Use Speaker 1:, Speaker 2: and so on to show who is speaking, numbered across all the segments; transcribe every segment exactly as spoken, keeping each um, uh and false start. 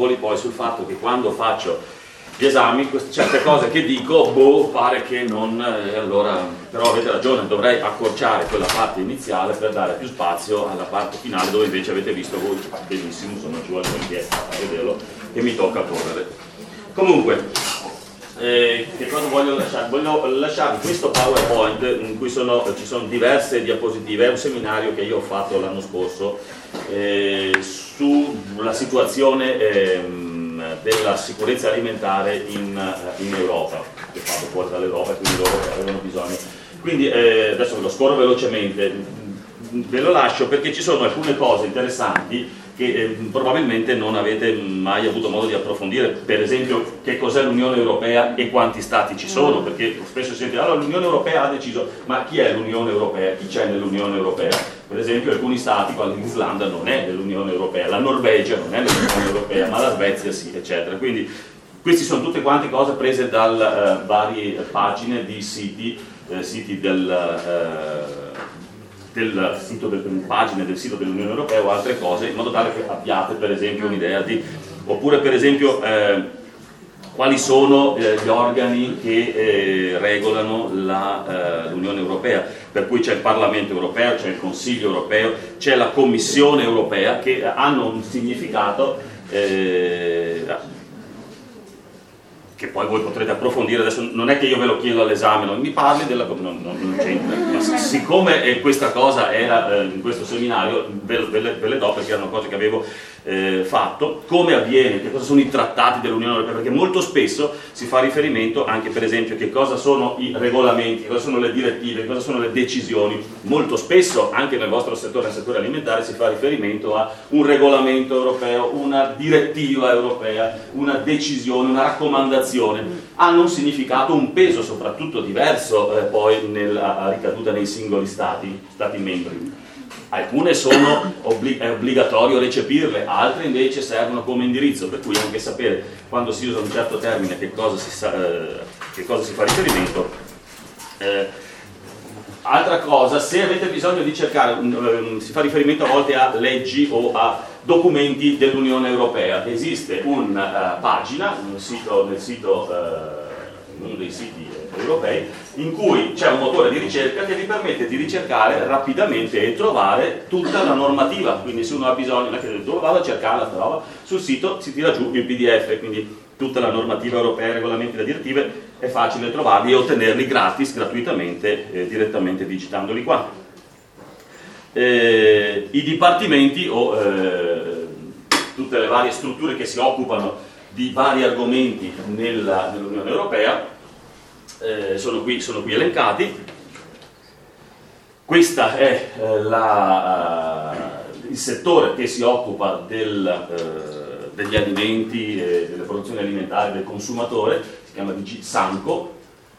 Speaker 1: scrupoli poi sul fatto che quando faccio gli esami, queste, certe cose che dico, boh, pare che non, eh, allora, però avete ragione, dovrei accorciare quella parte iniziale per dare più spazio alla parte finale, dove invece avete visto voi benissimo, insomma ci vuole tempo a vederlo, e mi tocca correre. Comunque, eh, che cosa voglio lasciare? Voglio lasciarvi questo PowerPoint in cui sono, ci sono diverse diapositive, è un seminario che io ho fatto l'anno scorso eh, sulla situazione eh, della sicurezza alimentare in, in Europa, che è fatto fuori dall'Europa e quindi loro avevano bisogno. Quindi eh, adesso ve lo scorro velocemente, ve lo lascio perché ci sono alcune cose interessanti che eh, probabilmente non avete mai avuto modo di approfondire, per esempio che cos'è l'Unione Europea e quanti stati ci sono, perché spesso si sente, allora l'Unione Europea ha deciso, ma chi è l'Unione Europea? Chi c'è nell'Unione Europea? Per esempio alcuni stati, quando l'Islanda non è nell'Unione Europea, la Norvegia non è nell'Unione Europea, ma la Svezia sì, eccetera. Quindi queste sono tutte quante cose prese da eh, varie pagine di siti, eh, siti del... Eh, del sito del, pagine del sito dell'Unione Europea o altre cose, in modo tale che abbiate per esempio un'idea di, oppure per esempio eh, quali sono eh, gli organi che eh, regolano la, eh, l'Unione Europea, per cui c'è il Parlamento Europeo, c'è il Consiglio Europeo, c'è la Commissione Europea, che hanno un significato eh, che poi voi potrete approfondire. Adesso non è che io ve lo chiedo all'esame, non mi parli della... non, non, non c'entra, ma siccome eh, questa cosa era eh, in questo seminario, ve, ve, le, ve le do perché erano cose che avevo eh, fatto, come avviene, che cosa sono i trattati dell'Unione Europea, perché molto spesso si fa riferimento anche per esempio che cosa sono i regolamenti, che cosa sono le direttive, che cosa sono le decisioni. Molto spesso anche nel vostro settore, nel settore alimentare, si fa riferimento a un regolamento europeo, una direttiva europea, una decisione, una raccomandazione, hanno un significato, un peso soprattutto diverso eh, poi nella ricaduta nei singoli stati, stati membri. Alcune sono obblig- è obbligatorio recepirle, altre invece servono come indirizzo, per cui anche sapere quando si usa un certo termine che cosa si, sa, eh, che cosa si fa riferimento. Eh, altra cosa, se avete bisogno di cercare, um, si fa riferimento a volte a leggi o a documenti dell'Unione Europea, esiste una uh, pagina un sito, nel sito, uh, uno dei siti europei, in cui c'è un motore di ricerca che vi permette di ricercare rapidamente e trovare tutta la normativa. Quindi se uno ha bisogno, non è che dove vado a cercare la roba, sul sito si tira giù il P D F, quindi tutta la normativa europea, i regolamenti e le direttive, è facile trovarli e ottenerli gratis, gratuitamente, eh, direttamente digitandoli qua. Eh, i dipartimenti o eh, tutte le varie strutture che si occupano di vari argomenti nella, nell'Unione Europea eh, sono, qui, sono qui elencati. Questa è eh, la, uh, il settore che si occupa del, uh, degli alimenti, eh, delle produzioni alimentari del consumatore, si chiama D G SANCO.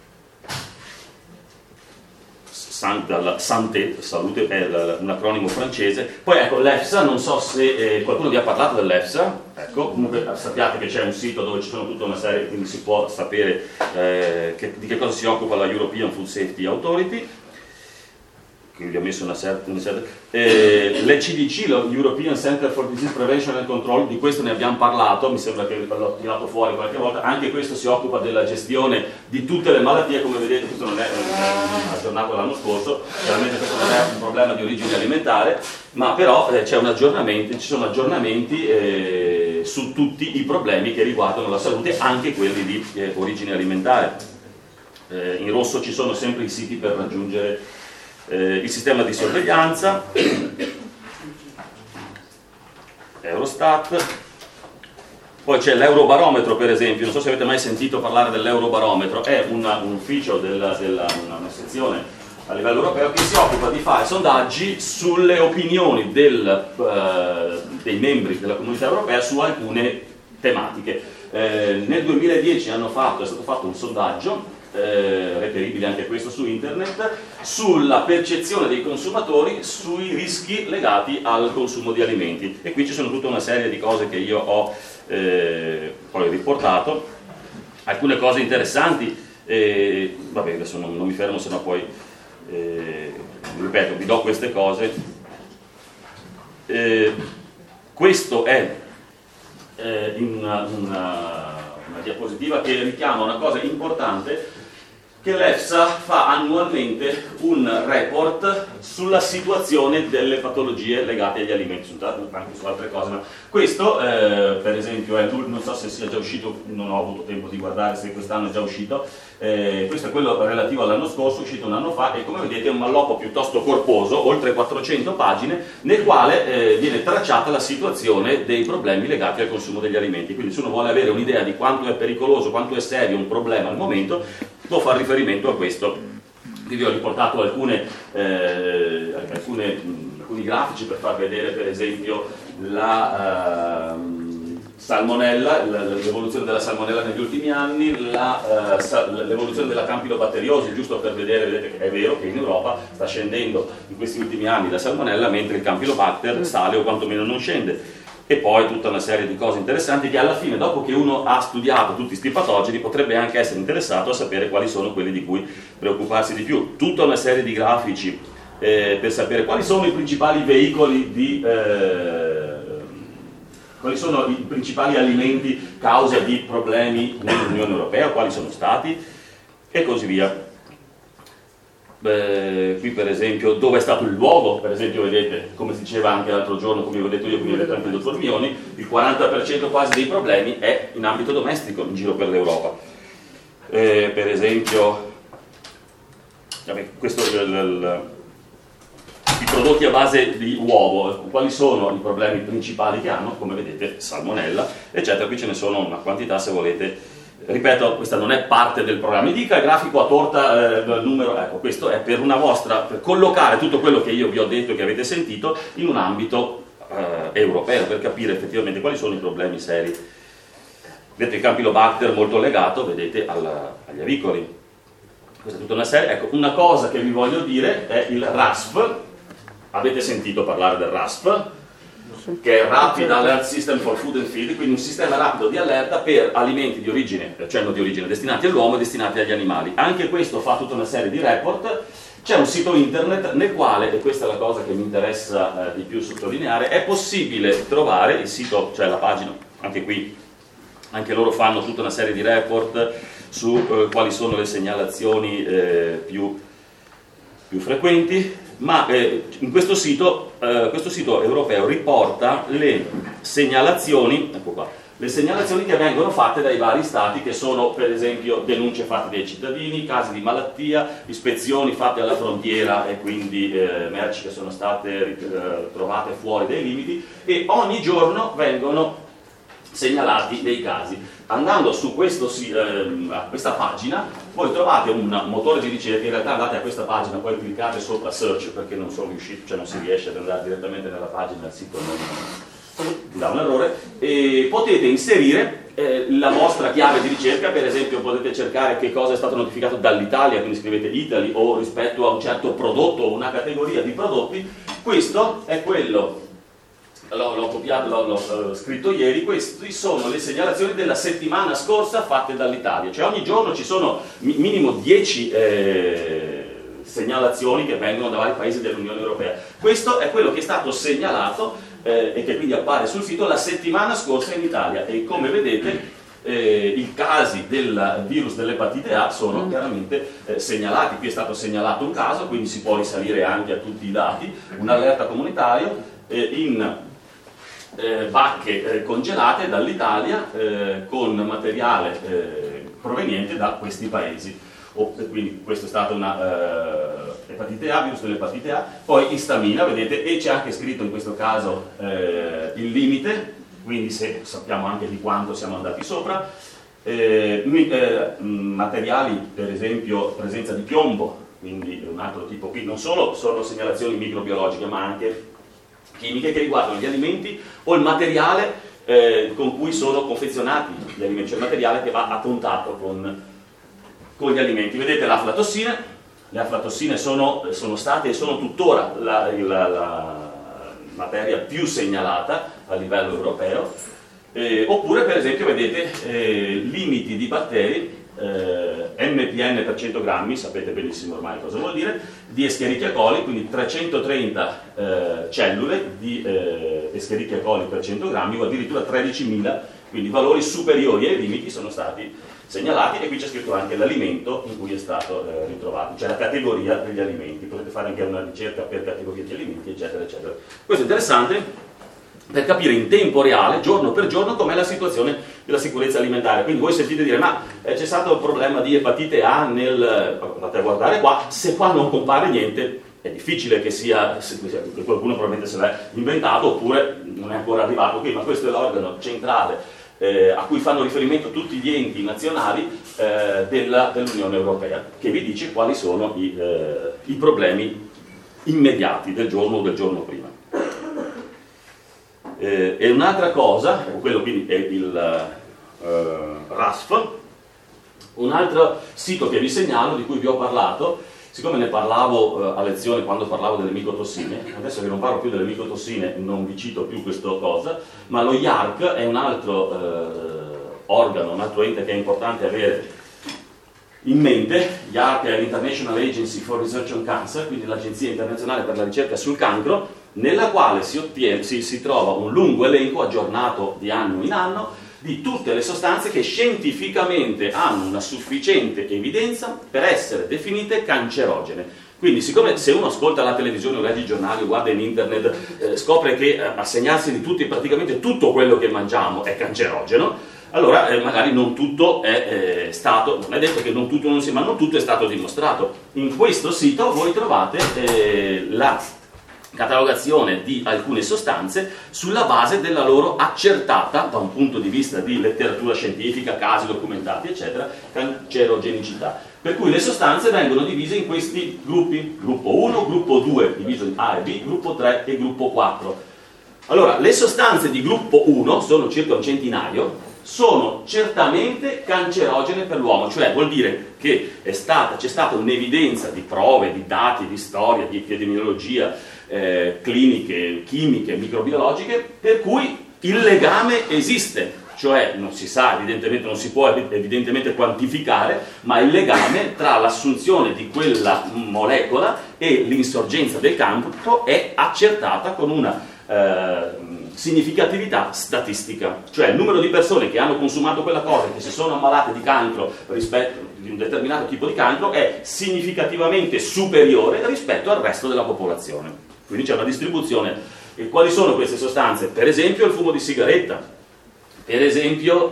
Speaker 1: Dalla Santé, salute, è un acronimo francese. Poi ecco, l'EFSA, non so se eh, qualcuno vi ha parlato dell'EFSA, ecco, comunque sappiate che c'è un sito dove ci sono tutta una serie, quindi si può sapere eh, che, di che cosa si occupa la European Food Safety Authority, che vi ho messo una certa, una certa eh, l'E C D C, lo European Center for Disease Prevention and Control, di questo ne abbiamo parlato, mi sembra che l'ho tirato fuori qualche volta. Anche questo si occupa della gestione di tutte le malattie, come vedete questo non è aggiornato l'anno scorso, chiaramente questo non è un problema di origine alimentare, ma però eh, c'è un aggiornamento, ci sono aggiornamenti eh, su tutti i problemi che riguardano la salute, anche quelli di eh, origine alimentare. Eh, in rosso ci sono sempre i siti per raggiungere Eh, il sistema di sorveglianza, Eurostat, poi c'è l'Eurobarometro per esempio, non so se avete mai sentito parlare dell'Eurobarometro, è una, un ufficio, della, della, una, una sezione a livello europeo che si occupa di fare sondaggi sulle opinioni del, eh, dei membri della comunità europea su alcune tematiche. Eh, nel duemiladieci hanno fatto, è stato fatto un sondaggio Eh, reperibile anche questo su internet, sulla percezione dei consumatori sui rischi legati al consumo di alimenti, e qui ci sono tutta una serie di cose che io ho eh, poi riportato, alcune cose interessanti, eh, vabbè adesso non, non mi fermo, sennò poi eh, ripeto, vi do queste cose. Eh, questo è eh, in una, una, una diapositiva che richiama una cosa importante, che l'EFSA fa annualmente un report sulla situazione delle patologie legate agli alimenti, sono anche su altre cose, ma questo eh, per esempio è, non so se sia già uscito, non ho avuto tempo di guardare se quest'anno è già uscito, eh, questo è quello relativo all'anno scorso, è uscito un anno fa, e come vedete è un malloppo piuttosto corposo, oltre quattrocento pagine, nel quale eh, viene tracciata la situazione dei problemi legati al consumo degli alimenti. Quindi se uno vuole avere un'idea di quanto è pericoloso, quanto è serio un problema al momento, può fare riferimento a questo. Qui vi ho riportato alcune, eh, alcune, alcuni grafici per far vedere per esempio la eh, salmonella, l'evoluzione della salmonella negli ultimi anni, l'evoluzione della campilobatteriosi, giusto per vedere, vedete che è vero che in Europa sta scendendo in questi ultimi anni la salmonella, mentre il campylobacter sale o quantomeno non scende. E poi tutta una serie di cose interessanti che alla fine, dopo che uno ha studiato tutti questi patogeni, potrebbe anche essere interessato a sapere quali sono quelli di cui preoccuparsi di più. Tutta una serie di grafici eh, per sapere quali sono i principali veicoli di... Eh, quali sono i principali alimenti causa di problemi nell'Unione Europea, quali sono stati, e così via. Beh, qui per esempio dove è stato il luogo, per esempio vedete, come si diceva anche l'altro giorno, come vi ho detto io, come ho detto anche il dottor Mioni, il quaranta per cento quasi dei problemi è in ambito domestico in giro per l'Europa. Eh, per esempio, vabbè, questo, il, il, i prodotti a base di uovo, quali sono i problemi principali che hanno, come vedete, salmonella, eccetera. Qui ce ne sono una quantità se volete. Ripeto, questa non è parte del programma. Mi dica il grafico a torta, eh, il numero, ecco, questo è per una vostra, per collocare tutto quello che io vi ho detto e che avete sentito in un ambito eh, europeo, per capire effettivamente quali sono i problemi seri. Vedete il Campylobacter molto legato, vedete, alla, agli avicoli. Questa è tutta una serie. Ecco, una cosa che vi voglio dire è il R A S F. Avete sentito parlare del R A S F? Che è Rapid Alert System for Food and Feed, quindi un sistema rapido di allerta per alimenti di origine, cioè non di origine, destinati all'uomo e destinati agli animali. Anche questo fa tutta una serie di report. C'è un sito internet nel quale, e questa è la cosa che mi interessa eh, di più sottolineare, è possibile trovare il sito, cioè la pagina, anche qui, anche loro fanno tutta una serie di report su eh, quali sono le segnalazioni eh, più, più frequenti. Ma eh, in questo sito, eh, questo sito europeo riporta le segnalazioni, ecco qua, le segnalazioni che vengono fatte dai vari stati, che sono per esempio denunce fatte dai cittadini, casi di malattia, ispezioni fatte alla frontiera e quindi eh, merci che sono state eh, trovate fuori dai limiti, e ogni giorno vengono segnalati dei casi. Andando su questo, eh, a questa pagina voi trovate un motore di ricerca, in realtà andate a questa pagina, poi cliccate sopra search perché non sono riuscito, cioè non si riesce ad andare direttamente nella pagina, il sito non dà un errore, e potete inserire eh, la vostra chiave di ricerca. Per esempio potete cercare che cosa è stato notificato dall'Italia, quindi scrivete Italy, o rispetto a un certo prodotto o una categoria di prodotti. Questo è quello, l'ho copiato, l'ho scritto ieri, queste sono le segnalazioni della settimana scorsa fatte dall'Italia, cioè ogni giorno ci sono minimo dieci eh, segnalazioni che vengono da vari paesi dell'Unione Europea. Questo è quello che è stato segnalato eh, e che quindi appare sul sito la settimana scorsa in Italia, e come vedete eh, i casi del virus dell'epatite A sono chiaramente eh, segnalati. Qui è stato segnalato un caso, quindi si può risalire anche a tutti i dati, un allerta comunitario eh, in Eh, bacche eh, congelate dall'Italia eh, con materiale eh, proveniente da questi paesi. O, quindi questa è stata una eh, epatite A, virus dell'epatite A, poi istamina, vedete, e c'è anche scritto in questo caso eh, il limite, quindi se sappiamo anche di quanto siamo andati sopra. Eh, eh, materiali, per esempio presenza di piombo, quindi un altro tipo. Qui non solo sono segnalazioni microbiologiche ma anche chimiche che riguardano gli alimenti o il materiale eh, con cui sono confezionati gli alimenti, cioè il materiale che va a contatto con, con gli alimenti. Vedete l'aflatossine, le aflatossine sono, sono state e sono tuttora la, la, la materia più segnalata a livello europeo, eh, oppure per esempio vedete eh, limiti di batteri, Eh, M P N per cento grammi, sapete benissimo ormai cosa vuol dire, di Escherichia coli, quindi trecentotrenta eh, cellule di, eh, Escherichia coli per cento grammi o addirittura tredicimila, quindi valori superiori ai limiti sono stati segnalati, e qui c'è scritto anche l'alimento in cui è stato eh, ritrovato, cioè la categoria degli alimenti. Potete fare anche una ricerca per categoria di alimenti, eccetera, eccetera. Questo è interessante per capire in tempo reale, giorno per giorno, com'è la situazione della sicurezza alimentare. Quindi voi sentite dire, ma eh, c'è stato il problema di epatite A nel... andate a guardare qua, se qua non compare niente, è difficile che sia, che qualcuno probabilmente se l'è inventato, oppure non è ancora arrivato qui, ma questo è l'organo centrale eh, a cui fanno riferimento tutti gli enti nazionali eh, della, dell'Unione Europea, che vi dice quali sono i, eh, i problemi immediati del giorno o del giorno prima. Eh, e un'altra cosa, quello quindi è il uh, R A S F, un altro sito che vi segnalo, di cui vi ho parlato, siccome ne parlavo uh, a lezione quando parlavo delle micotossine, adesso che non parlo più delle micotossine non vi cito più questa cosa, ma lo I A R C è un altro uh, organo, un altro ente che è importante avere in mente. I A R C è l'International Agency for Research on Cancer, quindi l'Agenzia Internazionale per la Ricerca sul Cancro, nella quale si, ottiene, si, si trova un lungo elenco aggiornato di anno in anno di tutte le sostanze che scientificamente hanno una sufficiente evidenza per essere definite cancerogene. Quindi, siccome se uno ascolta la televisione o legge i giornali o guarda in internet, eh, scopre che eh, a segnarsi di tutti, praticamente tutto quello che mangiamo è cancerogeno, allora eh, magari non tutto è eh, stato, non è detto che non tutto non sia, ma non tutto è stato dimostrato. In questo sito voi trovate eh, la catalogazione di alcune sostanze sulla base della loro accertata, da un punto di vista di letteratura scientifica, casi documentati, eccetera, cancerogenicità. Per cui le sostanze vengono divise in questi gruppi: gruppo uno, gruppo due, diviso in A e B, gruppo tre e gruppo quattro. Allora, le sostanze di gruppo uno, sono circa un centinaio, sono certamente cancerogene per l'uomo, cioè vuol dire che è stata, c'è stata un'evidenza di prove, di dati, di storia, di epidemiologia, eh, cliniche, chimiche, microbiologiche, per cui il legame esiste, cioè non si sa, evidentemente non si può evidentemente quantificare, ma il legame tra l'assunzione di quella molecola e l'insorgenza del cancro è accertata con una eh, significatività statistica, cioè il numero di persone che hanno consumato quella cosa e che si sono ammalate di cancro rispetto di un determinato tipo di cancro è significativamente superiore rispetto al resto della popolazione. Quindi c'è una distribuzione. E quali sono queste sostanze? Per esempio il fumo di sigaretta, per esempio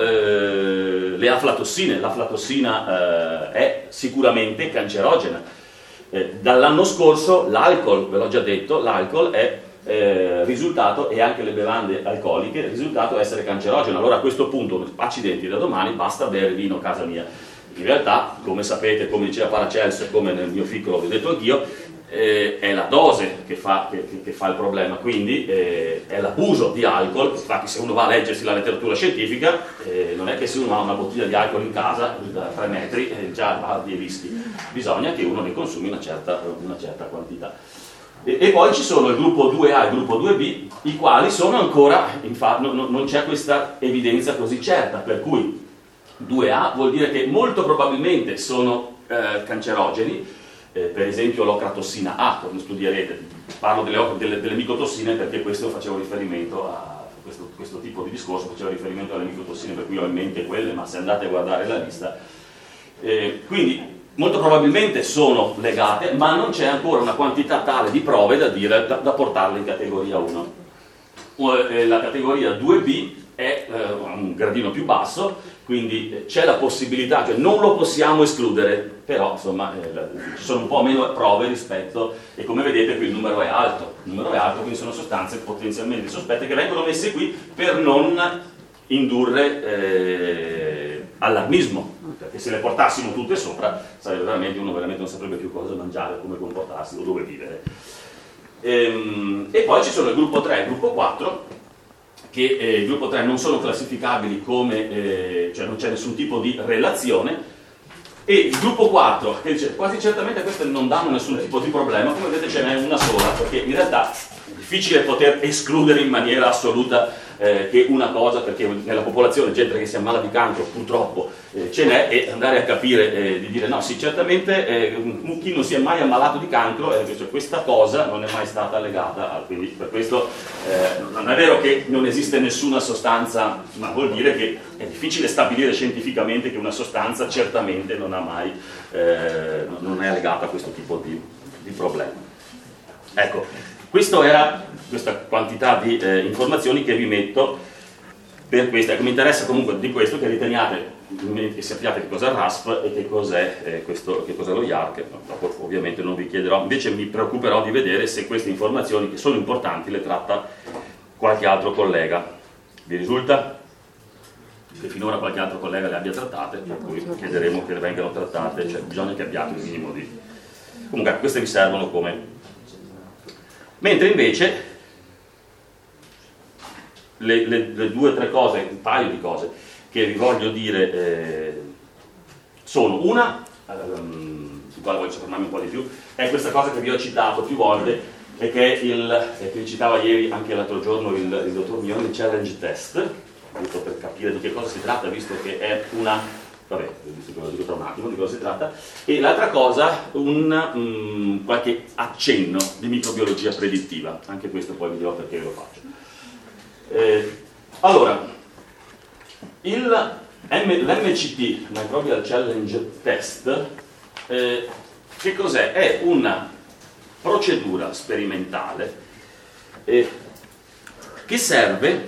Speaker 1: eh, le aflatossine. L'aflatossina eh, è sicuramente cancerogena. Eh, dall'anno scorso l'alcol, ve l'ho già detto, l'alcol è Eh, risultato, e anche le bevande alcoliche, risultato essere cancerogeno. Allora a questo punto, accidenti, da domani basta bere vino a casa mia. In realtà, come sapete, come diceva Paracelso e come nel mio piccolo vi ho detto anch'io, eh, è la dose che fa, che, che fa il problema, quindi eh, è l'abuso di alcol. Infatti se uno va a leggersi la letteratura scientifica, eh, non è che se uno ha una bottiglia di alcol in casa da tre metri eh, già ha dei rischi, bisogna che uno ne consumi una certa, una certa quantità. E, e poi ci sono il gruppo due A e il gruppo due B, i quali sono ancora, infatti no, no, non c'è questa evidenza così certa, per cui due A vuol dire che molto probabilmente sono eh, cancerogeni, eh, per esempio l'ocratossina A, come studierete, parlo delle, delle, delle micotossine perché questo facevo riferimento a questo, questo tipo di discorso, faceva riferimento alle micotossine, per cui ho in mente quelle, ma se andate a guardare la lista, eh, quindi molto probabilmente sono legate, ma non c'è ancora una quantità tale di prove da, dire, da, da portarle in categoria uno. La categoria due B è eh, un gradino più basso, quindi c'è la possibilità, cioè non lo possiamo escludere, però insomma eh, ci sono un po' meno prove rispetto, e come vedete qui il numero è alto, il numero è alto, quindi sono sostanze potenzialmente sospette che vengono messe qui per non indurre eh, allarmismo, perché se le portassimo tutte sopra sarebbe veramente, uno veramente non saprebbe più cosa mangiare, come comportarsi o dove vivere. Ehm, e poi ci sono il gruppo tre e il gruppo quattro, che eh, il gruppo tre non sono classificabili come, eh, cioè non c'è nessun tipo di relazione, e il gruppo quattro, che dice, quasi certamente queste non danno nessun tipo di problema, come vedete ce n'è una sola, perché in realtà difficile poter escludere in maniera assoluta eh, che una cosa, perché nella popolazione gente che si ammala di cancro purtroppo eh, ce n'è, e andare a capire, eh, di dire no, sì, certamente eh, chi non si è mai ammalato di cancro, eh, cioè, questa cosa non è mai stata legata, a, quindi per questo eh, non è vero che non esiste nessuna sostanza, ma vuol dire che è difficile stabilire scientificamente che una sostanza certamente non ha mai, eh, non è legata a questo tipo di, di problema. Ecco, questa era questa quantità di eh, informazioni che vi metto per questa. Ecco, mi interessa comunque di questo che riteniate, che sappiate che cos'è il R A S P e che cos'è eh, questo, che cos'è lo I A R, che dopo ovviamente non vi chiederò, invece mi preoccuperò di vedere se queste informazioni che sono importanti le tratta qualche altro collega. Vi risulta? Che finora qualche altro collega le abbia trattate, per cui chiederemo che le vengano trattate, cioè bisogna che abbiate un minimo di... Comunque queste vi servono come... Mentre invece le, le, le due o tre cose, un paio di cose che vi voglio dire eh, sono una, um, su quale voglio soffermarmi un po' di più, è questa cosa che vi ho citato più volte e che è il, eh, che vi citava ieri anche l'altro giorno il, il dottor Mione, il challenge test, giusto per capire di che cosa si tratta, visto che è una... Vabbè, ve lo dico tra un attimo di cosa si tratta. E l'altra cosa, un um, qualche accenno di microbiologia predittiva. Anche questo poi vi dirò perché lo faccio. Eh, allora, l'M C T, Microbial Challenge Test, eh, che cos'è? È una procedura sperimentale eh, che serve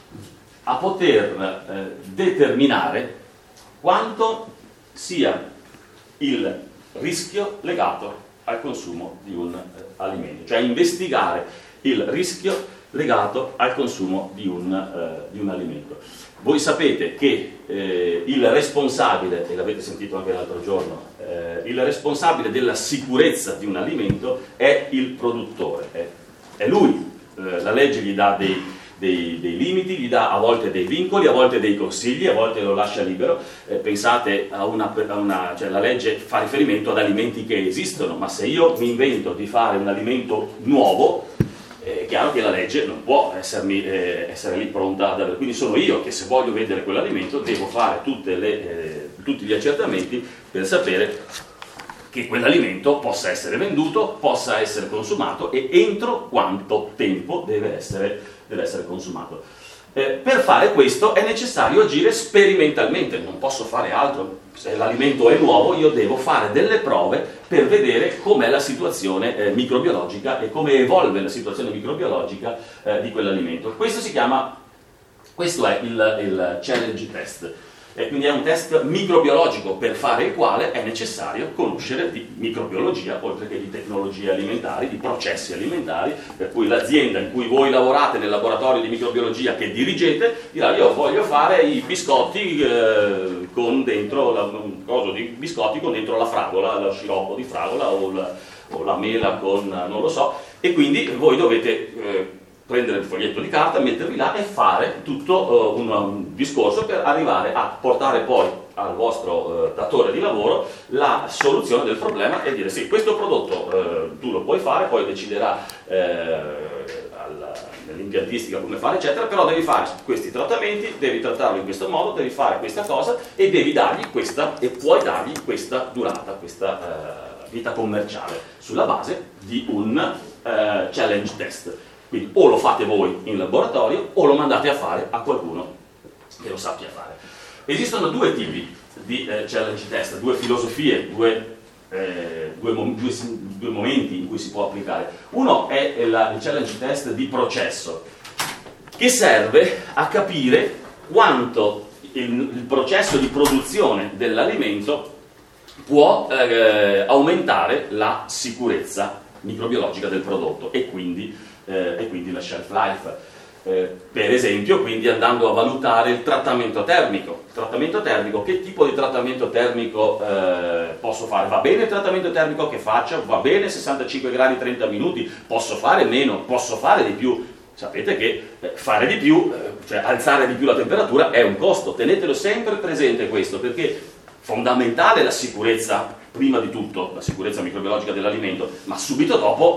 Speaker 1: a poter eh, determinare quanto sia il rischio legato al consumo di un eh, alimento, cioè investigare il rischio legato al consumo di un, eh, di un alimento. Voi sapete che eh, il responsabile, e l'avete sentito anche l'altro giorno, eh, il responsabile della sicurezza di un alimento è il produttore, è, è lui, eh, la legge gli dà dei Dei, dei limiti, gli dà a volte dei vincoli, a volte dei consigli, a volte lo lascia libero. Eh, pensate a una, a una cioè la legge fa riferimento ad alimenti che esistono, ma se io mi invento di fare un alimento nuovo, è chiaro che la legge non può essermi, eh, essere lì pronta ad avere. Quindi sono io che, se voglio vendere quell'alimento, devo fare tutte le, eh, tutti gli accertamenti per sapere che quell'alimento possa essere venduto, possa essere consumato e entro quanto tempo deve essere deve essere consumato. Eh, per fare questo è necessario agire sperimentalmente, non posso fare altro. Se l'alimento è nuovo, io devo fare delle prove per vedere com'è la situazione eh, microbiologica e come evolve la situazione microbiologica eh, di quell'alimento. Questo si chiama, questo è il, il challenge test. E quindi è un test microbiologico per fare il quale è necessario conoscere di microbiologia, oltre che di tecnologie alimentari, di processi alimentari, per cui l'azienda in cui voi lavorate nel laboratorio di microbiologia che dirigete dirà: io voglio fare i biscotti eh, con dentro la, un coso di biscotti con dentro la fragola, lo sciroppo di fragola o la, o la mela con non lo so, e quindi voi dovete eh, prendere il foglietto di carta, mettervi là e fare tutto uh, un, un discorso per arrivare a portare poi al vostro uh, datore di lavoro la soluzione del problema e dire: sì, questo prodotto uh, tu lo puoi fare, poi deciderà uh, nell'impiantistica come fare eccetera, però devi fare questi trattamenti, devi trattarlo in questo modo, devi fare questa cosa e devi dargli questa, e puoi dargli questa durata, questa uh, vita commerciale sulla base di un uh, challenge test. Quindi o lo fate voi in laboratorio o lo mandate a fare a qualcuno che lo sappia fare. Esistono due tipi di eh, challenge test, due filosofie, due, eh, due, mom- due, due momenti in cui si può applicare. Uno è la, il challenge test di processo, che serve a capire quanto il, il processo di produzione dell'alimento può eh, aumentare la sicurezza microbiologica del prodotto e quindi Eh, e quindi la shelf life. Eh, per esempio, quindi andando a valutare il trattamento termico. Il trattamento termico, che tipo di trattamento termico eh, posso fare? Va bene il trattamento termico che faccio? Va bene sessantacinque gradi trenta minuti? Posso fare meno? Posso fare di più? Sapete che eh, fare di più, eh, cioè alzare di più la temperatura è un costo. Tenetelo sempre presente questo, perché fondamentale la sicurezza, prima di tutto la sicurezza microbiologica dell'alimento, ma subito dopo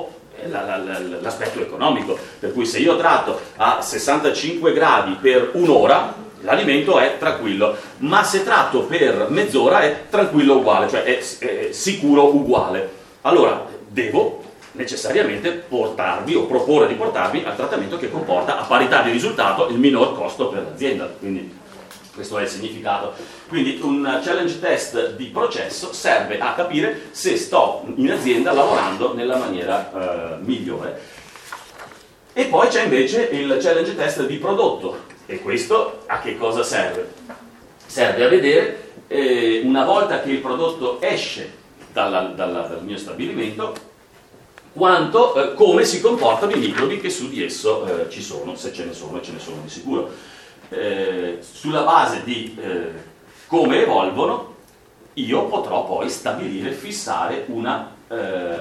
Speaker 1: l'aspetto economico, per cui se io tratto a sessantacinque gradi per un'ora l'alimento è tranquillo, ma se tratto per mezz'ora è tranquillo uguale, cioè è, è sicuro uguale. Allora devo necessariamente portarvi o proporre di portarvi al trattamento che comporta a parità di risultato il minor costo per l'azienda. Quindi questo è il significato. Quindi un challenge test di processo serve a capire se sto in azienda lavorando nella maniera eh, migliore. E poi c'è invece il challenge test di prodotto. E questo a che cosa serve? Serve a vedere eh, una volta che il prodotto esce dalla, dalla, dal mio stabilimento quanto, eh, come si comportano i microbi che su di esso eh, ci sono, se ce ne sono e ce ne sono di sicuro. Eh, sulla base di eh, come evolvono io potrò poi stabilire, fissare una eh,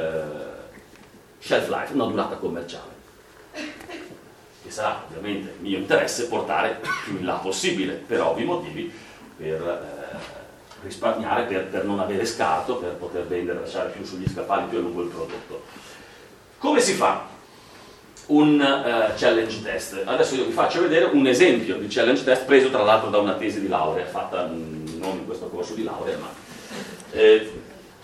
Speaker 1: shelf life, una durata commerciale, che sarà ovviamente mio interesse portare più in là possibile, per ovvi motivi, per eh, risparmiare, per, per non avere scarto, per poter vendere, lasciare più sugli scaffali più a lungo il prodotto. Come si fa un uh, challenge test? Adesso io vi faccio vedere un esempio di challenge test preso tra l'altro da una tesi di laurea, fatta mh, non in questo corso di laurea, ma eh,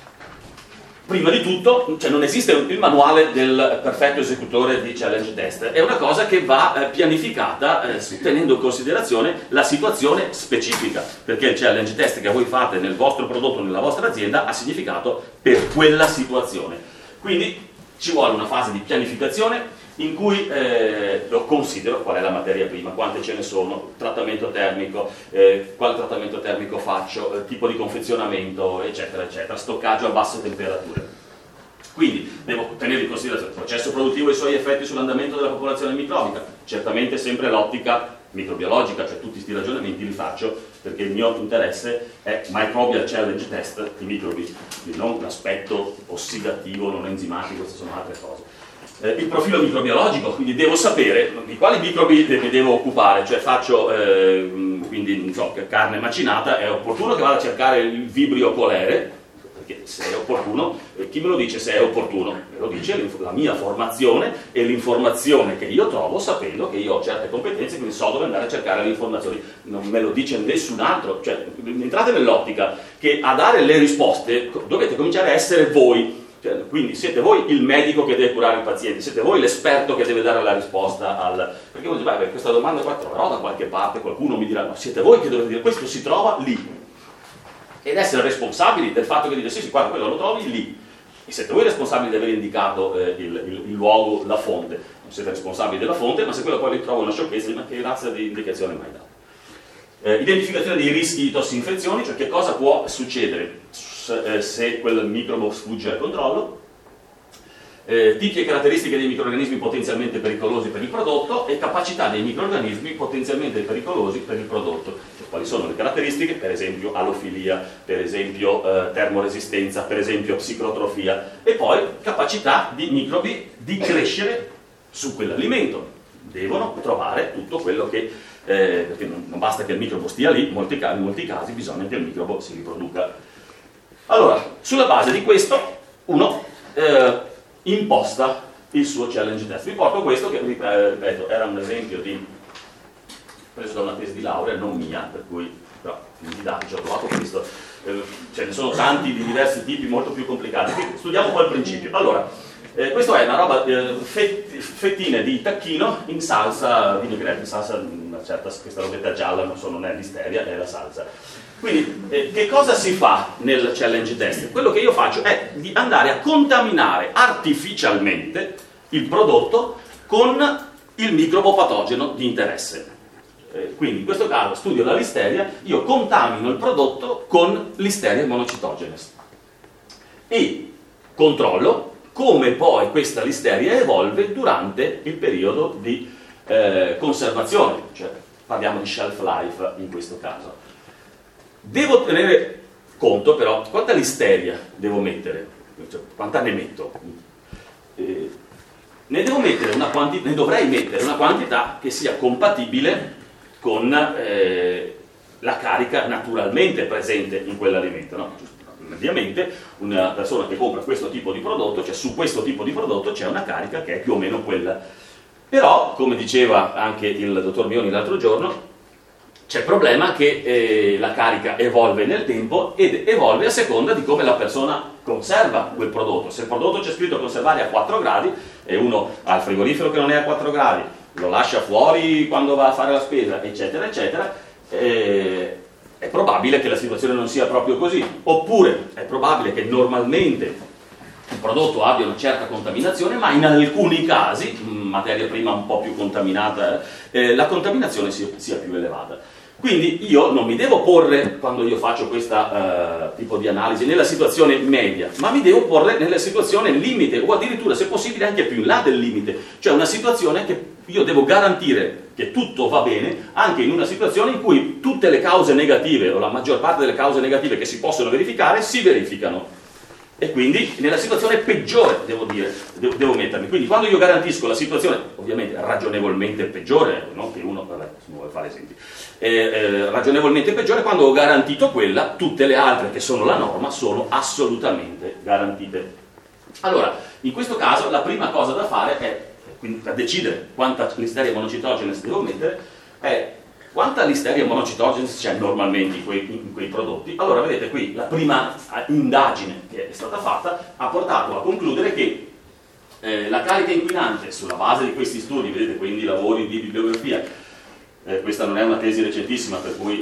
Speaker 1: prima di tutto, cioè non esiste il manuale del perfetto esecutore di challenge test, è una cosa che va eh, pianificata eh, tenendo in considerazione la situazione specifica, perché il challenge test che voi fate nel vostro prodotto, nella vostra azienda, ha significato per quella situazione. Quindi ci vuole una fase di pianificazione in cui eh, lo considero qual è la materia prima, quante ce ne sono, trattamento termico, eh, quale trattamento termico faccio, eh, tipo di confezionamento, eccetera, eccetera, stoccaggio a basse temperature. Quindi devo tenere in considerazione il processo produttivo e i suoi effetti sull'andamento della popolazione microbica, certamente sempre l'ottica microbiologica, cioè tutti questi ragionamenti li faccio perché il mio interesse è microbial challenge test, i microbi, non l'aspetto ossidativo, non enzimatico, queste sono altre cose. Eh, il profilo microbiologico, quindi devo sapere di quali microbi mi devo occupare, cioè faccio eh, quindi non so, carne macinata, è opportuno che vada a cercare il Vibrio cholerae, perché se è opportuno, eh, chi me lo dice se è opportuno? Me lo dice la mia formazione e l'informazione che io trovo sapendo che io ho certe competenze, quindi so dove andare a cercare le informazioni, non me lo dice nessun altro, cioè entrate nell'ottica che a dare le risposte dovete cominciare a essere voi. Cioè, quindi siete voi il medico che deve curare il paziente, siete voi l'esperto che deve dare la risposta al... Perché voi dite, beh, questa domanda qua troverò da qualche parte, qualcuno mi dirà, no, siete voi che dovete dire, questo si trova lì. Ed essere responsabili del fatto che dite, sì, sì, guarda, quello lo trovi lì. E siete voi responsabili di aver indicato eh, il, il, il luogo, la fonte. Non siete responsabili della fonte, ma se quello poi ritrovo una sciocchezza, ma che razza di indicazione mai dato? Eh, identificazione dei rischi di tossinfezioni, cioè che cosa può succedere se quel microbo sfugge al controllo, eh, tipi e caratteristiche dei microrganismi potenzialmente pericolosi per il prodotto e capacità dei microrganismi potenzialmente pericolosi per il prodotto. Cioè, quali sono le caratteristiche? Per esempio alofilia, per esempio eh, termoresistenza, per esempio psicotrofia, e poi capacità di microbi di crescere su quell'alimento. Devono trovare tutto quello che eh, perché non, non basta che il microbo stia lì, in molti, in molti casi bisogna che il microbo si riproduca. Allora, sulla base di questo, uno eh, imposta il suo challenge test. Vi porto questo che, eh, ripeto, era un esempio di, preso da una tesi di laurea, non mia, per cui, però, in didattici ho trovato questo. Eh, ce ne sono tanti di diversi tipi, molto più complicati. Quindi studiamo poi il principio. Allora, eh, questo è una roba, eh, fett, fettine di tacchino in salsa vinaigrette, salsa, una certa, questa robetta gialla, non, so, non è l'isteria, è la salsa. Quindi, eh, che cosa si fa nel challenge test? Quello che io faccio è di andare a contaminare artificialmente il prodotto con il microbo patogeno di interesse. Eh, quindi, in questo caso, studio la listeria, io contamino il prodotto con listeria monocitogenes e controllo come poi questa listeria evolve durante il periodo di eh, conservazione, cioè parliamo di shelf life in questo caso. Devo tenere conto però quanta listeria devo mettere, cioè, quanta ne metto. Eh, ne, devo mettere una quanti- ne dovrei mettere una quantità che sia compatibile con eh, la carica naturalmente presente in quell'alimento, no? mediamente una persona che compra questo tipo di prodotto, cioè su questo tipo di prodotto c'è una carica che è più o meno quella. Però, come diceva anche il dottor Mioni l'altro giorno, c'è il problema che eh, la carica evolve nel tempo ed evolve a seconda di come la persona conserva quel prodotto. Se il prodotto c'è scritto conservare a quattro gradi e uno ha il frigorifero che non è a quattro gradi, lo lascia fuori quando va a fare la spesa, eccetera, eccetera, eh, è probabile che la situazione non sia proprio così. Oppure è probabile che normalmente il prodotto abbia una certa contaminazione, ma in alcuni casi, materia prima un po' più contaminata, eh, la contaminazione sia, sia più elevata. Quindi io non mi devo porre, quando io faccio questo uh, tipo di analisi, nella situazione media, ma mi devo porre nella situazione limite, o addirittura, se possibile, anche più in là del limite. Cioè una situazione che io devo garantire che tutto va bene, anche in una situazione in cui tutte le cause negative, o la maggior parte delle cause negative che si possono verificare, si verificano. E quindi nella situazione peggiore devo dire, devo, devo mettermi. Quindi quando io garantisco la situazione, ovviamente ragionevolmente peggiore, non che uno, vabbè, non vuole fare esempi, eh, eh, ragionevolmente peggiore, quando ho garantito quella, tutte le altre che sono la norma sono assolutamente garantite. Allora, in questo caso la prima cosa da fare è, quindi per decidere quanta Listeria monocitogenes devo mettere, è quanta Listeria monocitogenes c'è normalmente in quei, in quei prodotti. Allora vedete qui la prima indagine che è stata fatta ha portato a concludere che eh, la carica inquinante sulla base di questi studi, vedete quindi lavori di bibliografia, eh, questa non è una tesi recentissima per cui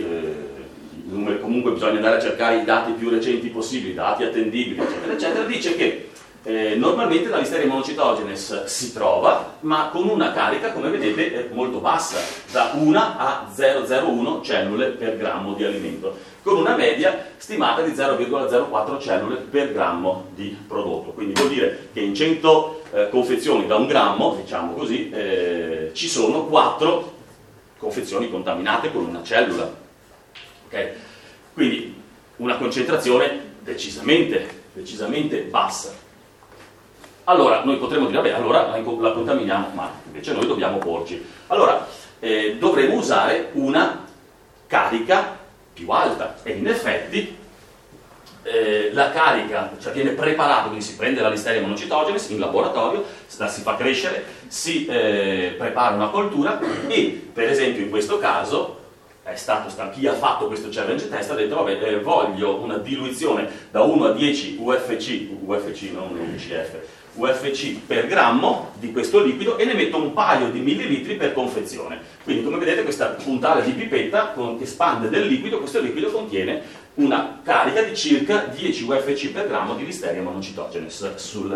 Speaker 1: eh, comunque bisogna andare a cercare i dati più recenti possibili, dati attendibili eccetera eccetera, dice che Eh, normalmente la Listeria monocitogenes si trova, ma con una carica, come vedete, è molto bassa, da uno a zero virgola zero uno cellule per grammo di alimento, con una media stimata di zero virgola zero quattro cellule per grammo di prodotto. Quindi vuol dire che in cento eh, confezioni da un grammo, diciamo così, eh, ci sono quattro confezioni contaminate con una cellula. Okay? Quindi una concentrazione decisamente, decisamente bassa. Allora, noi potremmo dire, vabbè, allora la contaminiamo, ma invece noi dobbiamo porci. Allora, eh, dovremo usare una carica più alta, e in effetti eh, la carica, cioè viene preparata, quindi si prende la Listeria monocitogenes in laboratorio, la si fa crescere, si eh, prepara una coltura e, per esempio, in questo caso, è stato, chi ha fatto questo challenge test ha detto, vabbè, eh, voglio una diluizione da uno a dieci U F C, U F C non U C F, U F C per grammo di questo liquido e ne metto un paio di millilitri per confezione. Quindi come vedete questa puntale di pipetta con, espande del liquido, questo liquido contiene una carica di circa dieci U F C per grammo di Listeria monocitogenes. Sul,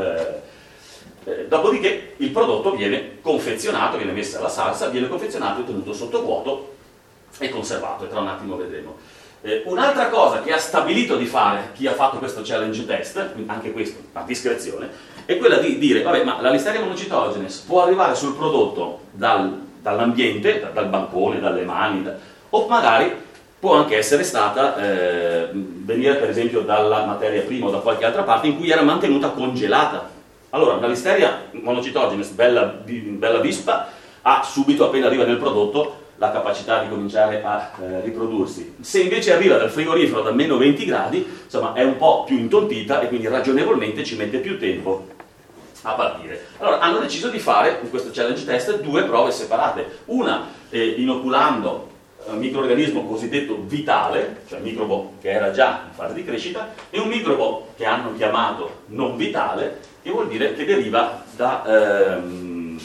Speaker 1: eh, dopodiché il prodotto viene confezionato, viene messa la salsa, viene confezionato e tenuto sotto vuoto e conservato, e tra un attimo vedremo. Eh, un'altra cosa che ha stabilito di fare chi ha fatto questo challenge test, anche questo a discrezione, è quella di dire, vabbè, ma la Listeria monocitogenes può arrivare sul prodotto dal, dall'ambiente, da, dal bancone, dalle mani, da, o magari può anche essere stata, eh, venire per esempio dalla materia prima o da qualche altra parte in cui era mantenuta congelata. Allora, la Listeria monocitogenes, bella, bella vispa, ha subito, appena arriva nel prodotto, la capacità di cominciare a eh, riprodursi. Se invece arriva dal frigorifero da meno venti gradi, insomma è un po' più intontita e quindi ragionevolmente ci mette più tempo a partire. Allora hanno deciso di fare in questo challenge test due prove separate, una eh, inoculando un microrganismo cosiddetto vitale, cioè microbo che era già in fase di crescita, e un microbo che hanno chiamato non vitale, che vuol dire che deriva da ehm,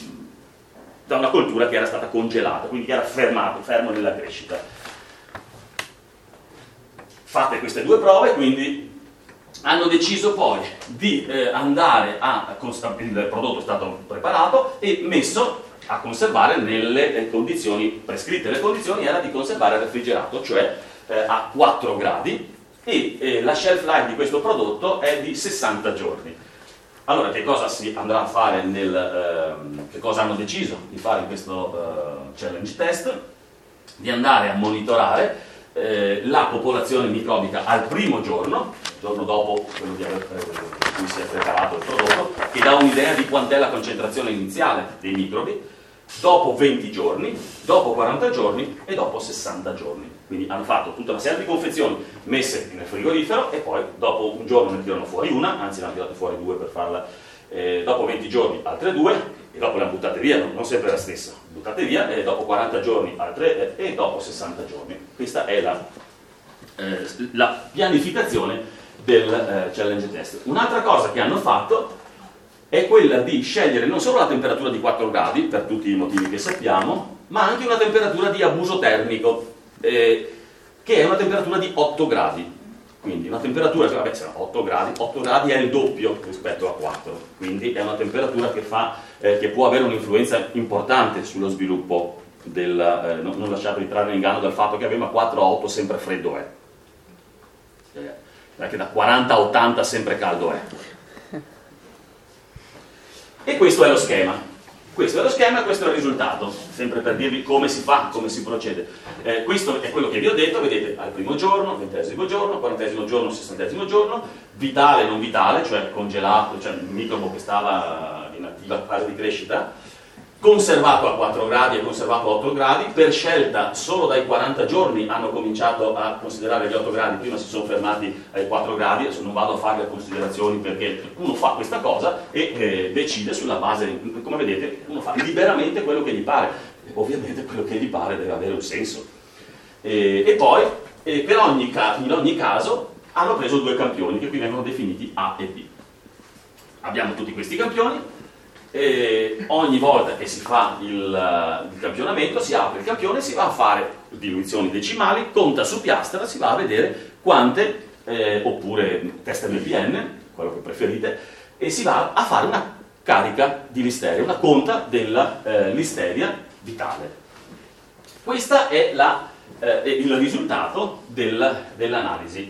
Speaker 1: da una coltura che era stata congelata, quindi che era fermato, fermo nella crescita. Fatte queste due prove, quindi hanno deciso poi di eh, andare a, il prodotto è stato preparato e messo a conservare nelle eh, condizioni prescritte. Le condizioni era di conservare refrigerato, cioè eh, a quattro gradi, e eh, la shelf life di questo prodotto è di sessanta giorni. Allora, che cosa si andrà a fare nel, eh, che cosa hanno deciso di fare in questo eh, challenge test? Di andare a monitorare eh, la popolazione microbica al primo giorno, il giorno dopo quello di aver, eh, cui si è preparato il prodotto, che dà un'idea di quant'è la concentrazione iniziale dei microbi, dopo venti giorni, dopo quaranta giorni e dopo sessanta giorni. Quindi hanno fatto tutta una serie di confezioni messe nel frigorifero e poi dopo un giorno ne tirano fuori una, anzi ne hanno tirato fuori due per farla, eh, dopo venti giorni altre due, e dopo le hanno buttate via, non, non sempre la stessa, buttate via, e dopo quaranta giorni altre, eh, e dopo sessanta giorni. Questa è la, eh, la pianificazione del eh, challenge test. Un'altra cosa che hanno fatto è quella di scegliere non solo la temperatura di quattro gradi, per tutti i motivi che sappiamo, ma anche una temperatura di abuso termico, eh, che è una temperatura di otto gradi. Quindi una temperatura, vabbè, se otto gradi, otto gradi è il doppio rispetto a quattro, quindi è una temperatura che, fa, eh, che può avere un'influenza importante sullo sviluppo del, eh, non, non lasciatevi trarre in inganno dal fatto che aveva quattro a otto sempre freddo è, eh, perché da quaranta a ottanta sempre caldo è. E questo è lo schema. Questo è lo schema e questo è il risultato, sempre per dirvi come si fa, come si procede. Eh, questo è quello che vi ho detto, vedete, al primo giorno, ventesimo giorno, quarantesimo giorno, sessantesimo giorno, vitale e non vitale, cioè congelato, cioè il microbo che stava in attiva fase di crescita, conservato a quattro gradi e conservato a otto gradi, per scelta solo dai quaranta giorni hanno cominciato a considerare gli otto gradi, prima si sono fermati ai quattro gradi, adesso non vado a fare le considerazioni perché uno fa questa cosa e eh, decide sulla base, come vedete, uno fa liberamente quello che gli pare, ovviamente quello che gli pare deve avere un senso. E, e poi, e per ogni ca- in ogni caso, hanno preso due campioni che qui vengono definiti A e B. Abbiamo tutti questi campioni. E ogni volta che si fa il, il campionamento si apre il campione, si va a fare diluizioni decimali, conta su piastra, si va a vedere quante, eh, oppure test M P N, quello che preferite, e si va a fare una carica di listeria, una conta della eh, listeria vitale. Questo è la, eh, il risultato del, dell'analisi.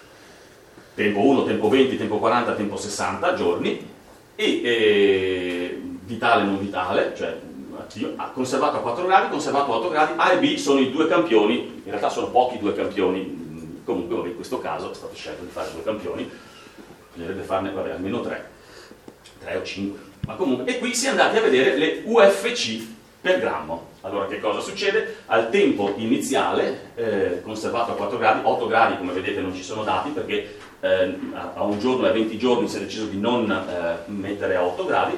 Speaker 1: Tempo uno, tempo venti, tempo quaranta, tempo sessanta giorni. E eh, vitale non vitale, cioè conservato a quattro gradi, conservato a otto gradi, A e B sono i due campioni, in realtà sono pochi due campioni, comunque vabbè, in questo caso è stato scelto di fare due campioni, bisognerebbe farne vabbè, almeno tre, tre o cinque, ma comunque, e qui si è andati a vedere le U F C per grammo. Allora che cosa succede? Al tempo iniziale, eh, conservato a quattro gradi, otto gradi come vedete non ci sono dati perché eh, a un giorno e a venti giorni si è deciso di non eh, mettere a otto gradi,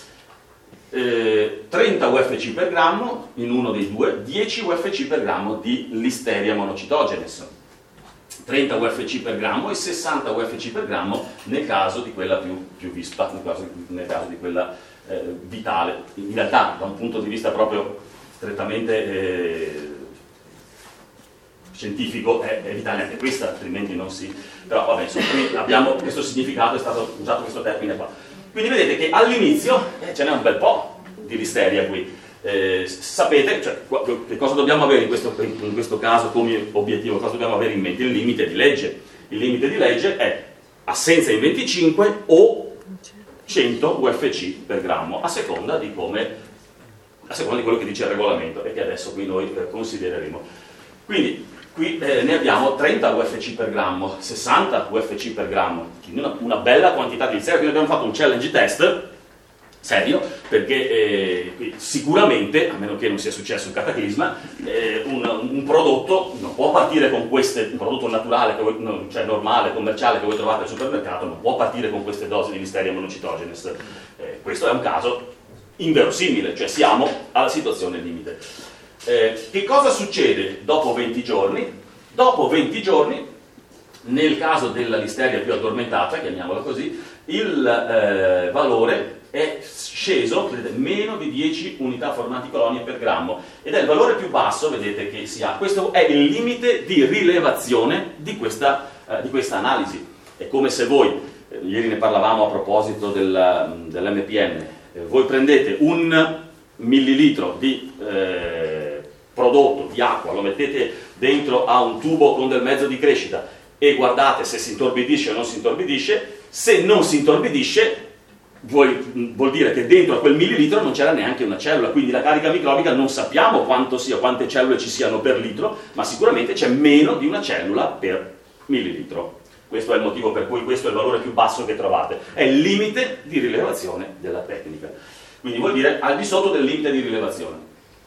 Speaker 1: eh, trenta U F C per grammo in uno dei due, dieci U F C per grammo di Listeria monocitogenes, trenta U F C per grammo e sessanta U F C per grammo nel caso di quella più, più vispa, nel caso, nel caso di quella eh, vitale. In realtà da un punto di vista proprio strettamente eh, scientifico è, è vitale anche questa, altrimenti non si... però vabbè, insomma, qui abbiamo questo significato, è stato usato questo termine qua. Quindi vedete che all'inizio eh, ce n'è un bel po' di listeria qui. Eh, sapete, cioè, che cosa dobbiamo avere in questo, in questo caso come obiettivo, cosa dobbiamo avere in mente? Il limite di legge. Il limite di legge è assenza in venticinque o cento U F C per grammo, a seconda di come... a seconda di quello che dice il regolamento e che adesso qui noi eh, considereremo. Quindi qui eh, ne abbiamo trenta U F C per grammo, sessanta U F C per grammo, quindi una, una bella quantità di listeria. Quindi abbiamo fatto un challenge test serio, perché eh, qui sicuramente, a meno che non sia successo un cataclisma, eh, un, un prodotto non può partire con queste, un prodotto naturale, che voi, no, cioè normale, commerciale, che voi trovate al supermercato, non può partire con queste dosi di Listeria monocitogenes. Eh, questo è un caso inverosimile, cioè siamo alla situazione limite. Eh, che cosa succede dopo venti giorni? Dopo venti giorni, nel caso della listeria più addormentata, chiamiamola così, il eh, valore è sceso, vedete, meno di dieci unità formanti colonie per grammo, ed è il valore più basso, vedete, che si ha. Questo è il limite di rilevazione di questa, eh, di questa analisi. È come se voi, eh, ieri ne parlavamo a proposito del, dell'M P N, eh, voi prendete un millilitro di eh, prodotto, di acqua, lo mettete dentro a un tubo con del mezzo di crescita e guardate se si intorbidisce o non si intorbidisce. Se non si intorbidisce, vuol, vuol dire che dentro a quel millilitro non c'era neanche una cellula, quindi la carica microbica non sappiamo quanto sia, quante cellule ci siano per litro, ma sicuramente c'è meno di una cellula per millilitro. Questo è il motivo per cui questo è il valore più basso che trovate, è il limite di rilevazione della tecnica, quindi vuol dire al di sotto del limite di rilevazione.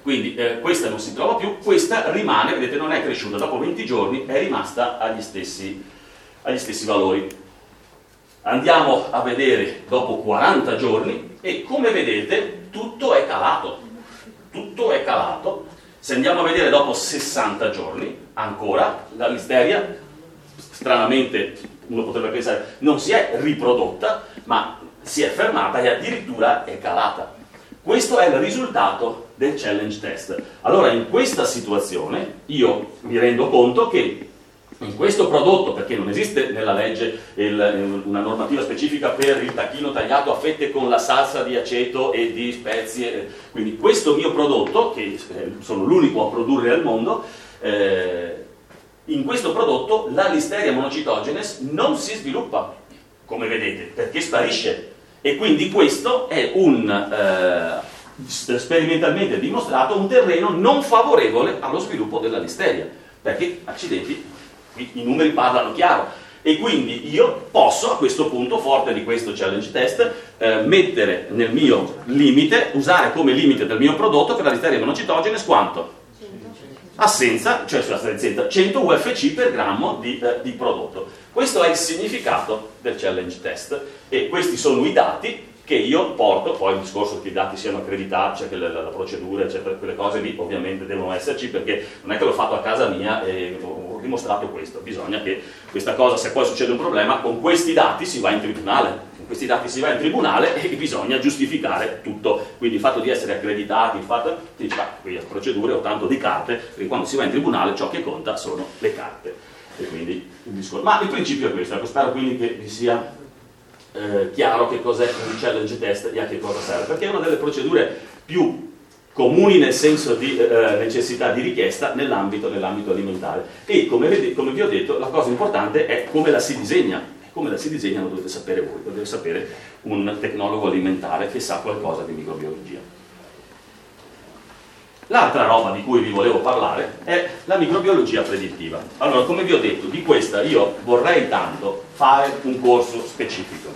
Speaker 1: Quindi eh, questa non si trova più, questa rimane, vedete, non è cresciuta, dopo venti giorni è rimasta agli stessi, agli stessi valori. Andiamo a vedere dopo quaranta giorni e come vedete tutto è calato, tutto è calato. Se andiamo a vedere dopo sessanta giorni, ancora la listeria, stranamente uno potrebbe pensare, non si è riprodotta, ma si è fermata e addirittura è calata. Questo è il risultato del challenge test. Allora in questa situazione io mi rendo conto che in questo prodotto, perché non esiste nella legge il, una normativa specifica per il tacchino tagliato a fette con la salsa di aceto e di spezie, quindi questo mio prodotto, che sono l'unico a produrre al mondo, eh, in questo prodotto la Listeria monocitogenes non si sviluppa, come vedete, perché sparisce. E quindi questo è un, eh, sperimentalmente dimostrato, un terreno non favorevole allo sviluppo della listeria, perché, accidenti, qui i numeri parlano chiaro, e quindi io posso a questo punto, forte di questo challenge test, eh, mettere nel mio limite, usare come limite del mio prodotto per la listeria monocitogenes quanto? Assenza, cioè sulla assenza, cento U F C per grammo di, eh, di prodotto. Questo è il significato del challenge test e questi sono i dati che io porto, poi il discorso che i dati siano accreditati, cioè che la, la procedura, eccetera, quelle cose lì ovviamente devono esserci, perché non è che l'ho fatto a casa mia e ho dimostrato questo, bisogna che questa cosa, se poi succede un problema, con questi dati si va in tribunale. Con questi dati si va in tribunale e bisogna giustificare tutto, quindi il fatto di essere accreditati, il fatto di dire, qui a procedure ho tanto di carte, perché quando si va in tribunale ciò che conta sono le carte. E quindi il discorso. Ma il principio è questo, ecco, spero quindi che vi sia eh, chiaro che cos'è un challenge test e a che cosa serve, perché è una delle procedure più comuni nel senso di eh, necessità di richiesta nell'ambito, nell'ambito alimentare. E come, vede, come vi ho detto, la cosa importante è come la si disegna. Come la si disegna lo dovete sapere voi, lo deve sapere un tecnologo alimentare che sa qualcosa di microbiologia. L'altra roba di cui vi volevo parlare è la microbiologia predittiva. Allora, come vi ho detto, di questa io vorrei tanto fare un corso specifico,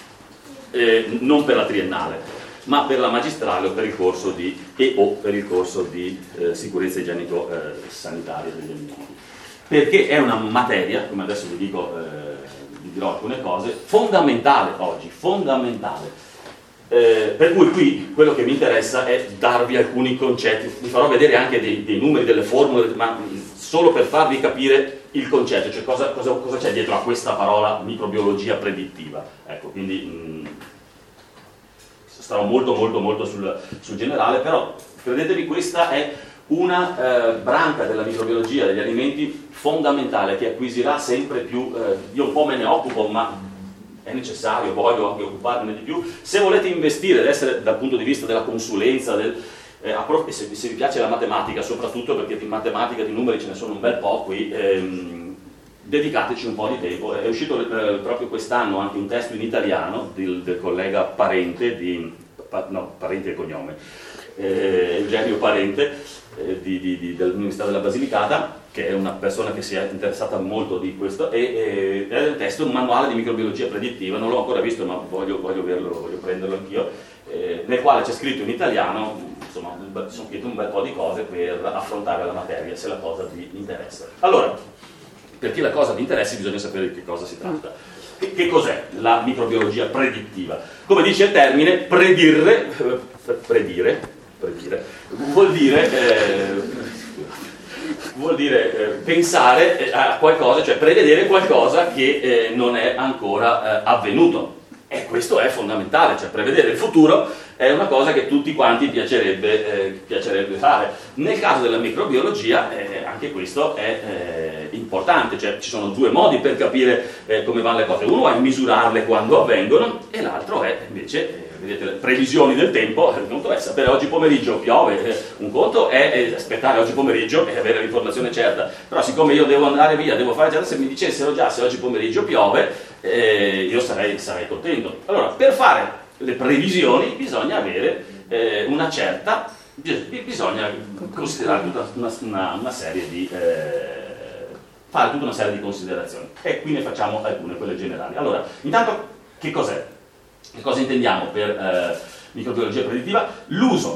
Speaker 1: eh, non per la triennale, ma per la magistrale o per il corso di, e o per il corso di eh, sicurezza igienico-sanitaria degli alimenti. Perché è una materia, come adesso vi dico, eh, vi dirò alcune cose, fondamentale oggi, fondamentale. Eh, per cui qui quello che mi interessa è darvi alcuni concetti, vi farò vedere anche dei, dei numeri, delle formule, ma solo per farvi capire il concetto, cioè cosa, cosa, cosa c'è dietro a questa parola microbiologia predittiva. Ecco, quindi mh, starò molto molto molto sul, sul generale, però credetevi, questa è una eh, branca della microbiologia degli alimenti fondamentale che acquisirà sempre più, eh, io un po' me ne occupo, ma è necessario, voglio anche occuparmene di più. Se volete investire, ed essere dal punto di vista della consulenza, del, eh, e se, se vi piace la matematica, soprattutto perché di matematica, di numeri ce ne sono un bel po' qui, ehm, dedicateci un po' di tempo. È uscito eh, proprio quest'anno anche un testo in italiano del, del collega Parente, di, pa, no, Parente è il cognome, eh, Eugenio Parente, eh, di, di, di, dell'Università della Basilicata, che è una persona che si è interessata molto di questo, e, e è il testo, un manuale di microbiologia predittiva, non l'ho ancora visto ma voglio, voglio, verlo, voglio prenderlo anch'io, eh, nel quale c'è scritto in italiano, insomma, sono scritto un bel po' di cose per affrontare la materia, se la cosa vi interessa. Allora, perché la cosa vi interessi bisogna sapere di che cosa si tratta. Che, che cos'è la microbiologia predittiva? Come dice il termine, predire, predire, predire vuol dire... Eh, vuol dire eh, pensare a qualcosa, cioè prevedere qualcosa che eh, non è ancora eh, avvenuto. E questo è fondamentale, cioè prevedere il futuro è una cosa che tutti quanti piacerebbe, eh, piacerebbe fare. Nel caso della microbiologia eh, anche questo è eh, importante, cioè ci sono due modi per capire eh, come vanno le cose. Uno è misurarle quando avvengono e l'altro è invece... Eh, vedete, le previsioni del tempo, un conto è sapere oggi pomeriggio piove, un conto è aspettare oggi pomeriggio e avere l'informazione certa, però siccome io devo andare via, devo fare già, se mi dicessero già se oggi pomeriggio piove, eh, io sarei, sarei contento. Allora, per fare le previsioni bisogna avere eh, una certa, bisogna considerare tutta una, una, una serie di... Eh, fare tutta una serie di considerazioni, e qui ne facciamo alcune, quelle generali. Allora, intanto, che cos'è? Che cosa intendiamo per eh, microbiologia predittiva? L'uso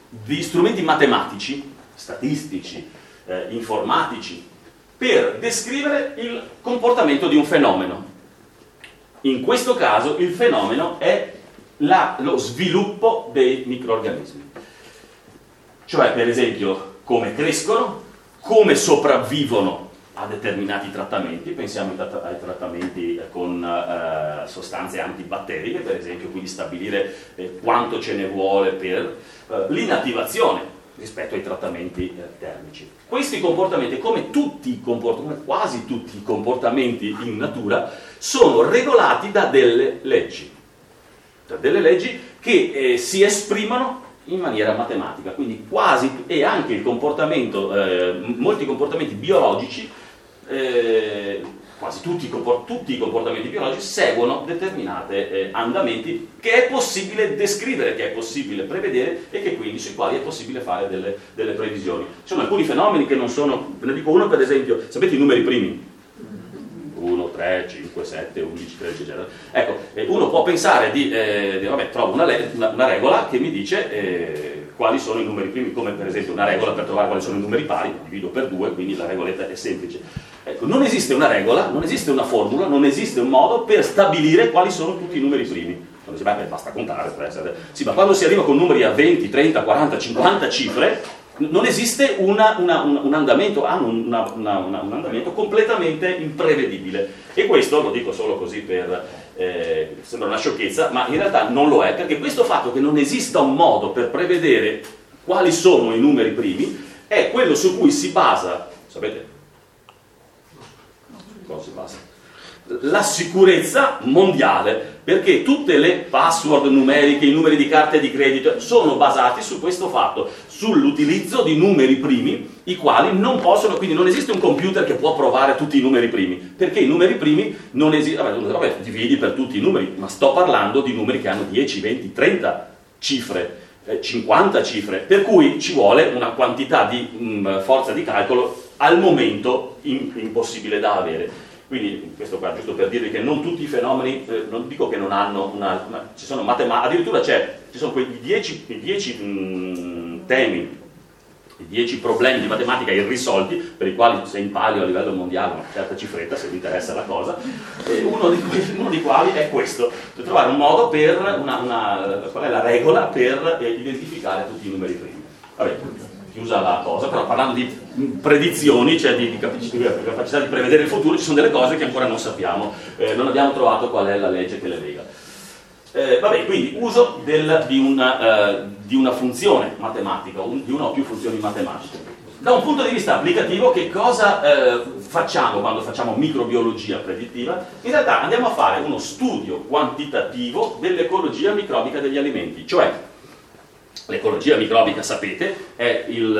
Speaker 1: di strumenti matematici, statistici, eh, informatici, per descrivere il comportamento di un fenomeno. In questo caso il fenomeno è la, lo sviluppo dei microrganismi. Cioè, per esempio, come crescono, come sopravvivono a determinati trattamenti, pensiamo ai trattamenti con eh, sostanze antibatteriche, per esempio, quindi stabilire eh, quanto ce ne vuole per eh, l'inattivazione rispetto ai trattamenti eh, termici. Questi comportamenti, come tutti i comportamenti, quasi tutti i comportamenti in natura, sono regolati da delle leggi, da delle leggi che eh, si esprimono in maniera matematica, quindi quasi, e anche il comportamento, eh, molti comportamenti biologici, eh, quasi tutti i, comport- tutti i comportamenti biologici seguono determinati eh, andamenti che è possibile descrivere, che è possibile prevedere e che quindi sui quali è possibile fare delle, delle previsioni. Ci sono alcuni fenomeni che non sono, ve ne dico uno per esempio, sapete i numeri primi? uno, tre, cinque, sette, undici, tredici, eccetera. Ecco, eh, uno può pensare di, eh, di vabbè, trovo una, le- una, una regola che mi dice eh, quali sono i numeri primi, come per esempio una regola per trovare quali sono i numeri pari, divido per due, quindi la regoletta è semplice. Ecco, non esiste una regola, non esiste una formula, non esiste un modo per stabilire quali sono tutti i numeri primi. Quando si va, beh, basta contare, per essere. Sì, ma quando si arriva con numeri a venti, trenta, quaranta, cinquanta cifre, non esiste una, una, un, un andamento, hanno una, una, una, un andamento completamente imprevedibile. E questo lo dico solo così per eh, sembra una sciocchezza, ma in realtà non lo è, perché questo fatto che non esista un modo per prevedere quali sono i numeri primi è quello su cui si basa, sapete? Cosa si basa? La sicurezza mondiale, perché tutte le password numeriche, i numeri di carte di credito sono basati su questo fatto, sull'utilizzo di numeri primi, i quali non possono, quindi non esiste un computer che può provare tutti i numeri primi, perché i numeri primi non esistono, vabbè, vabbè, dividi per tutti i numeri, ma sto parlando di numeri che hanno dieci, venti, trenta cifre, eh, cinquanta cifre, per cui ci vuole una quantità di mh, forza di calcolo al momento in, impossibile da avere. Quindi questo qua giusto per dirvi che non tutti i fenomeni, eh, non dico che non hanno una, una ci sono matematiche, addirittura c'è, ci sono quei dieci, dieci mh, temi, i dieci problemi di matematica irrisolti, per i quali se in palio a livello mondiale una certa cifretta, se vi interessa la cosa, e uno, di que- uno di quali è questo, per trovare un modo per, una, una, qual è la regola per eh, identificare tutti i numeri primi. Vabbè, chiusa la cosa, però parlando di predizioni, cioè di, di capacità di prevedere il futuro, ci sono delle cose che ancora non sappiamo, eh, non abbiamo trovato qual è la legge che le lega. Eh, vabbè, quindi uso del, di, una, eh, di una funzione matematica, un, di una o più funzioni matematiche. Da un punto di vista applicativo, che cosa eh, facciamo quando facciamo microbiologia predittiva? In realtà andiamo a fare uno studio quantitativo dell'ecologia microbica degli alimenti, cioè l'ecologia microbica, sapete, è il,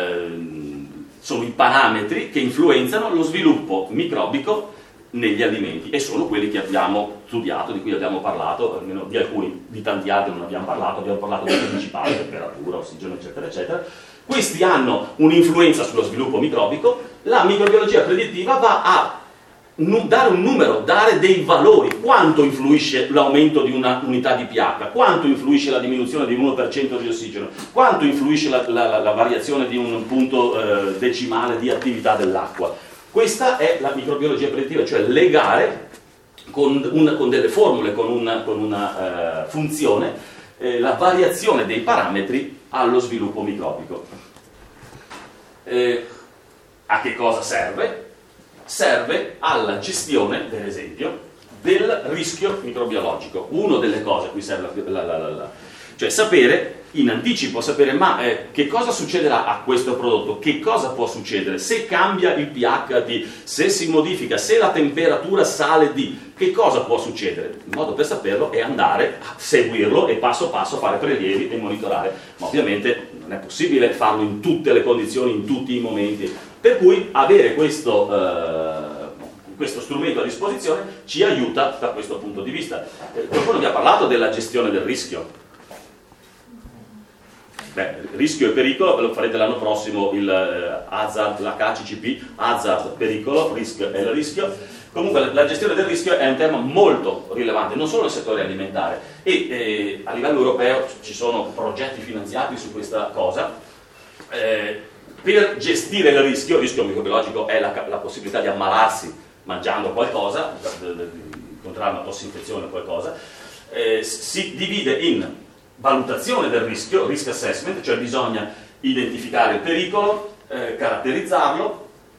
Speaker 1: eh, sono i parametri che influenzano lo sviluppo microbico negli alimenti e sono quelli che abbiamo studiato, di cui abbiamo parlato, almeno di alcuni, di tanti altri non abbiamo parlato, abbiamo parlato dei principali, temperatura, ossigeno, eccetera, eccetera. Questi hanno un'influenza sullo sviluppo microbico, la microbiologia predittiva va a dare un numero, dare dei valori, quanto influisce l'aumento di una unità di pH, quanto influisce la diminuzione di uno per cento di ossigeno, quanto influisce la, la, la variazione di un punto eh, decimale di attività dell'acqua. Questa è la microbiologia predittiva, cioè legare con, una, con delle formule, con una, con una eh, funzione, eh, la variazione dei parametri allo sviluppo microbico. Eh, a che cosa serve? Serve alla gestione, per esempio, del rischio microbiologico. Una delle cose a cui serve la, la, la, la, cioè sapere in anticipo, sapere ma eh, che cosa succederà a questo prodotto, che cosa può succedere, se cambia il pH di, se si modifica, se la temperatura sale di, che cosa può succedere? Il modo per saperlo è andare a seguirlo e passo passo fare prelievi e monitorare, ma ovviamente non è possibile farlo in tutte le condizioni, in tutti i momenti, per cui avere questo, eh, questo strumento a disposizione ci aiuta da questo punto di vista. Eh, qualcuno vi ha parlato della gestione del rischio? beh, rischio e pericolo, ve lo farete l'anno prossimo, il eh, hazard, l'H C C P, hazard, pericolo, rischio e il rischio. Comunque la gestione del rischio è un tema molto rilevante, non solo nel settore alimentare, e eh, a livello europeo ci sono progetti finanziati su questa cosa. Eh, per gestire il rischio, il rischio microbiologico è la, la possibilità di ammalarsi mangiando qualcosa, di, di incontrare una tossinfezione o qualcosa, eh, si divide in valutazione del rischio, risk assessment, cioè bisogna identificare il pericolo, eh, caratterizzarlo,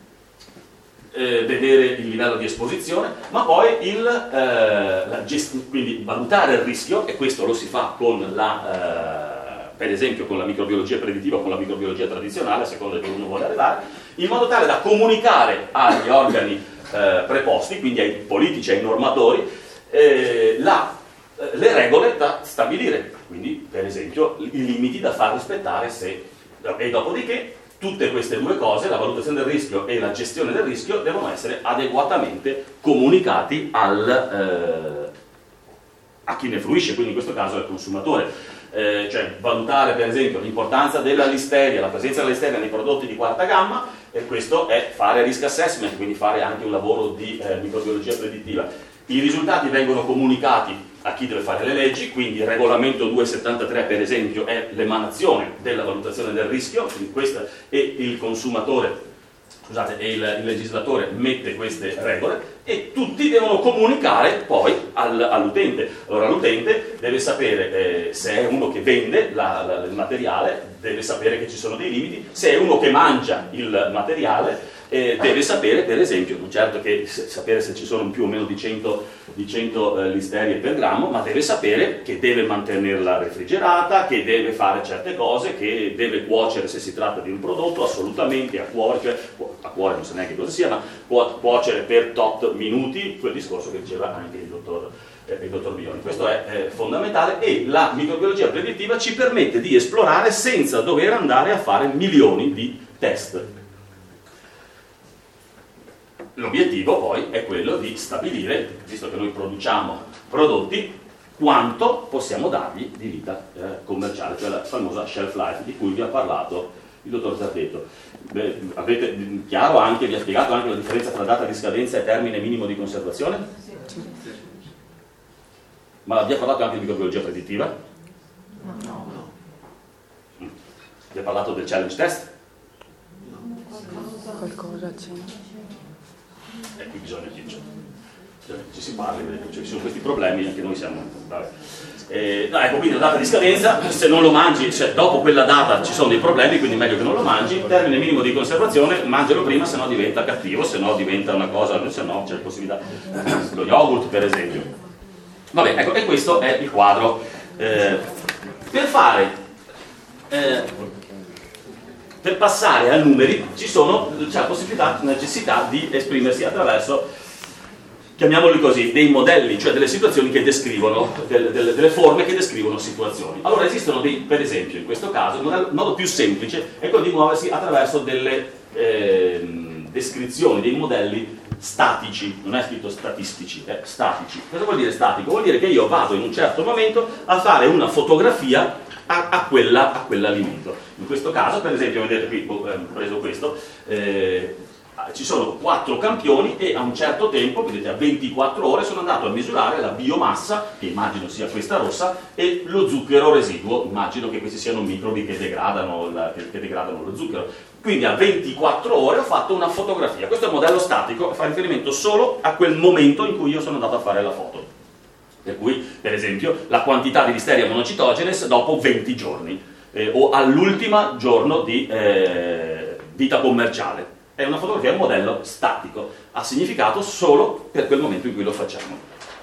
Speaker 1: Eh, vedere il livello di esposizione, ma poi il, eh, la gest- quindi valutare il rischio, e questo lo si fa con la, eh, per esempio con la microbiologia predittiva o con la microbiologia tradizionale, a seconda di dove uno vuole arrivare, in modo tale da comunicare agli organi eh, preposti, quindi ai politici, ai normatori, eh, la, eh, le regole da stabilire, quindi per esempio i limiti da far rispettare, se, e dopodiché tutte queste due cose, la valutazione del rischio e la gestione del rischio, devono essere adeguatamente comunicati al, eh, a chi ne fruisce, quindi in questo caso al consumatore. Eh, cioè valutare per esempio l'importanza della listeria, la presenza della listeria nei prodotti di quarta gamma, e questo è fare risk assessment, quindi fare anche un lavoro di eh, microbiologia predittiva. I risultati vengono comunicati a chi deve fare le leggi, quindi il regolamento duecentosettantatré per esempio è l'emanazione della valutazione del rischio, quindi questa, e il consumatore, scusate, e il, il legislatore mette queste regole, e tutti devono comunicare poi al, all'utente. Allora l'utente deve sapere, eh, se è uno che vende la, la, il materiale, deve sapere che ci sono dei limiti, se è uno che mangia il materiale, eh, deve sapere per esempio, non certo che sapere se ci sono più o meno di cento, di cento eh, listerie per grammo, ma deve sapere che deve mantenerla refrigerata, che deve fare certe cose, che deve cuocere se si tratta di un prodotto assolutamente a cuore, cioè a cuore non so neanche cosa sia, ma può cuocere per tot minuti, quel discorso che diceva anche il dottor eh, il dottor Bioni. Questo è eh, fondamentale, e la microbiologia predittiva ci permette di esplorare senza dover andare a fare milioni di test. L'obiettivo poi è quello di stabilire, visto che noi produciamo prodotti, quanto possiamo dargli di vita eh, commerciale, cioè la famosa shelf life di cui vi ha parlato il dottor Zardetto. Beh, avete chiaro anche, vi ha spiegato anche la differenza tra data di scadenza e termine minimo di conservazione? Sì. Ma vi ha parlato anche di microbiologia predittiva? No, no. Mm. Vi ha parlato del challenge test?
Speaker 2: Qualcosa c'è.
Speaker 1: E qui bisogna che ci, ci si parli, cioè, ci sono questi problemi, anche noi siamo... Vabbè. Eh, no, ecco, quindi la data di scadenza, se non lo mangi, cioè dopo quella data ci sono dei problemi, quindi è meglio che non lo mangi. Termine minimo di conservazione, mangialo prima, se no diventa cattivo, se no diventa una cosa, se no c'è la possibilità, lo yogurt per esempio. Vabbè, ecco, e questo è il quadro. Eh, per fare, eh, per passare a numeri, ci sono, c'è la possibilità, la necessità di esprimersi attraverso, chiamiamoli così, dei modelli, cioè delle situazioni che descrivono, delle, delle, delle forme che descrivono situazioni. Allora esistono dei, per esempio, in questo caso, il modo più semplice è quello di muoversi attraverso delle eh, descrizioni, dei modelli statici, non è scritto statistici, è statici. Cosa vuol dire statico? Vuol dire che io vado in un certo momento a fare una fotografia a, a, quella, a quell'alimento. In questo caso, per esempio, vedete qui, ho preso questo, eh, ci sono quattro campioni e a un certo tempo, vedete a ventiquattro ore, sono andato a misurare la biomassa, che immagino sia questa rossa, e lo zucchero residuo, immagino che questi siano microbi che degradano, la, che, che degradano lo zucchero. Quindi a ventiquattro ore ho fatto una fotografia. Questo è un modello statico e fa riferimento solo a quel momento in cui io sono andato a fare la foto. Per cui, per esempio, la quantità di Listeria monocitogenes dopo venti giorni eh, o all'ultimo giorno di eh, vita commerciale. È una fotografia, è un modello statico, ha significato solo per quel momento in cui lo facciamo.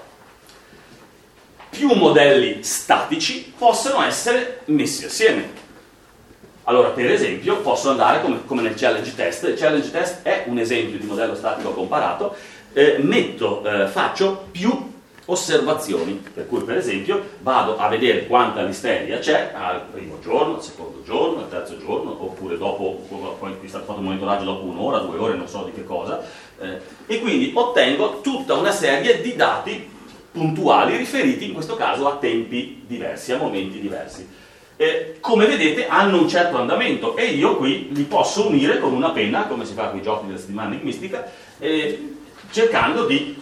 Speaker 1: Più modelli statici possono essere messi assieme. Allora, per esempio, posso andare come, come nel challenge test. Il challenge test è un esempio di modello statico comparato. Eh, metto, eh, faccio più osservazioni, per cui per esempio vado a vedere quanta listeria c'è al primo giorno, al secondo giorno, al terzo giorno, oppure dopo, poi è stato fatto un monitoraggio dopo un'ora, due ore, non so di che cosa, eh, e quindi ottengo tutta una serie di dati puntuali riferiti in questo caso a tempi diversi, a momenti diversi. eh, come vedete hanno un certo andamento e io qui li posso unire con una penna, come si fa con i giochi della settimana enigmistica, eh, cercando di,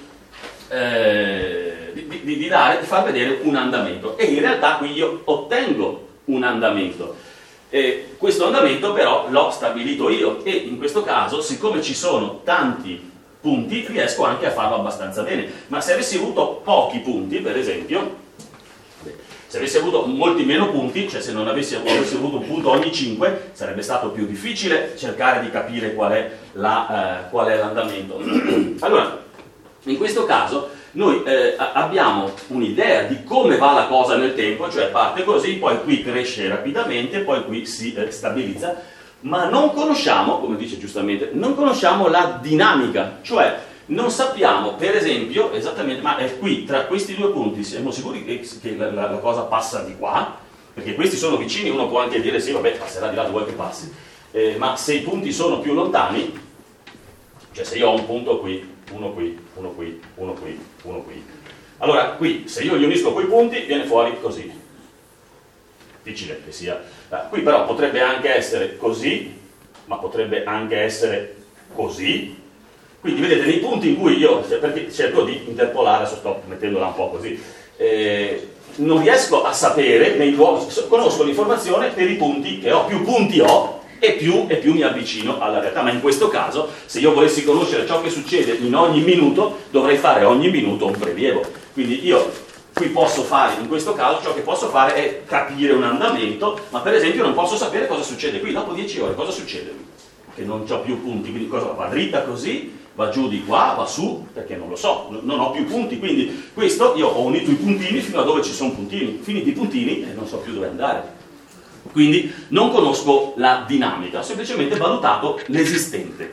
Speaker 1: eh, di, di, di, dare, di far vedere un andamento, e in realtà qui io ottengo un andamento. Eh, questo andamento però l'ho stabilito io, e in questo caso, siccome ci sono tanti punti, riesco anche a farlo abbastanza bene. Ma se avessi avuto pochi punti, per esempio, se avessi avuto molti meno punti, cioè se non avessi, avessi avuto un punto ogni cinque, sarebbe stato più difficile cercare di capire qual è la, eh, qual è l'andamento. Allora, in questo caso noi eh, abbiamo un'idea di come va la cosa nel tempo, cioè parte così, poi qui cresce rapidamente, poi qui si eh, stabilizza, ma non conosciamo, come dice giustamente, non conosciamo la dinamica, cioè non sappiamo, per esempio, esattamente, ma è qui, tra questi due punti, siamo sicuri che, che la, la, la cosa passa di qua? Perché questi sono vicini, uno può anche dire sì, vabbè, passerà di là dove vuoi che passi, eh, ma se i punti sono più lontani, cioè se io ho un punto qui, uno qui, uno qui, uno qui, uno qui, allora qui, se io li unisco quei punti, viene fuori così. Difficile che sia. Qui però potrebbe anche essere così, ma potrebbe anche essere così. Quindi vedete, nei punti in cui io, perché cerco di interpolare, adesso sto mettendola un po' così, eh, non riesco a sapere, nei luoghi, conosco l'informazione per i punti che ho, più punti ho e più, e più mi avvicino alla realtà, ma in questo caso, se io volessi conoscere ciò che succede in ogni minuto, dovrei fare ogni minuto un prelievo. Quindi io qui posso fare, in questo caso, ciò che posso fare è capire un andamento, ma per esempio non posso sapere cosa succede qui, dopo dieci ore, cosa succede qui? Che non ho più punti, quindi cosa va dritta così, va giù di qua, va su, perché non lo so, non ho più punti, quindi questo io ho unito i puntini fino a dove ci sono puntini, finiti i puntini e non so più dove andare. Quindi non conosco la dinamica, ho semplicemente valutato l'esistente.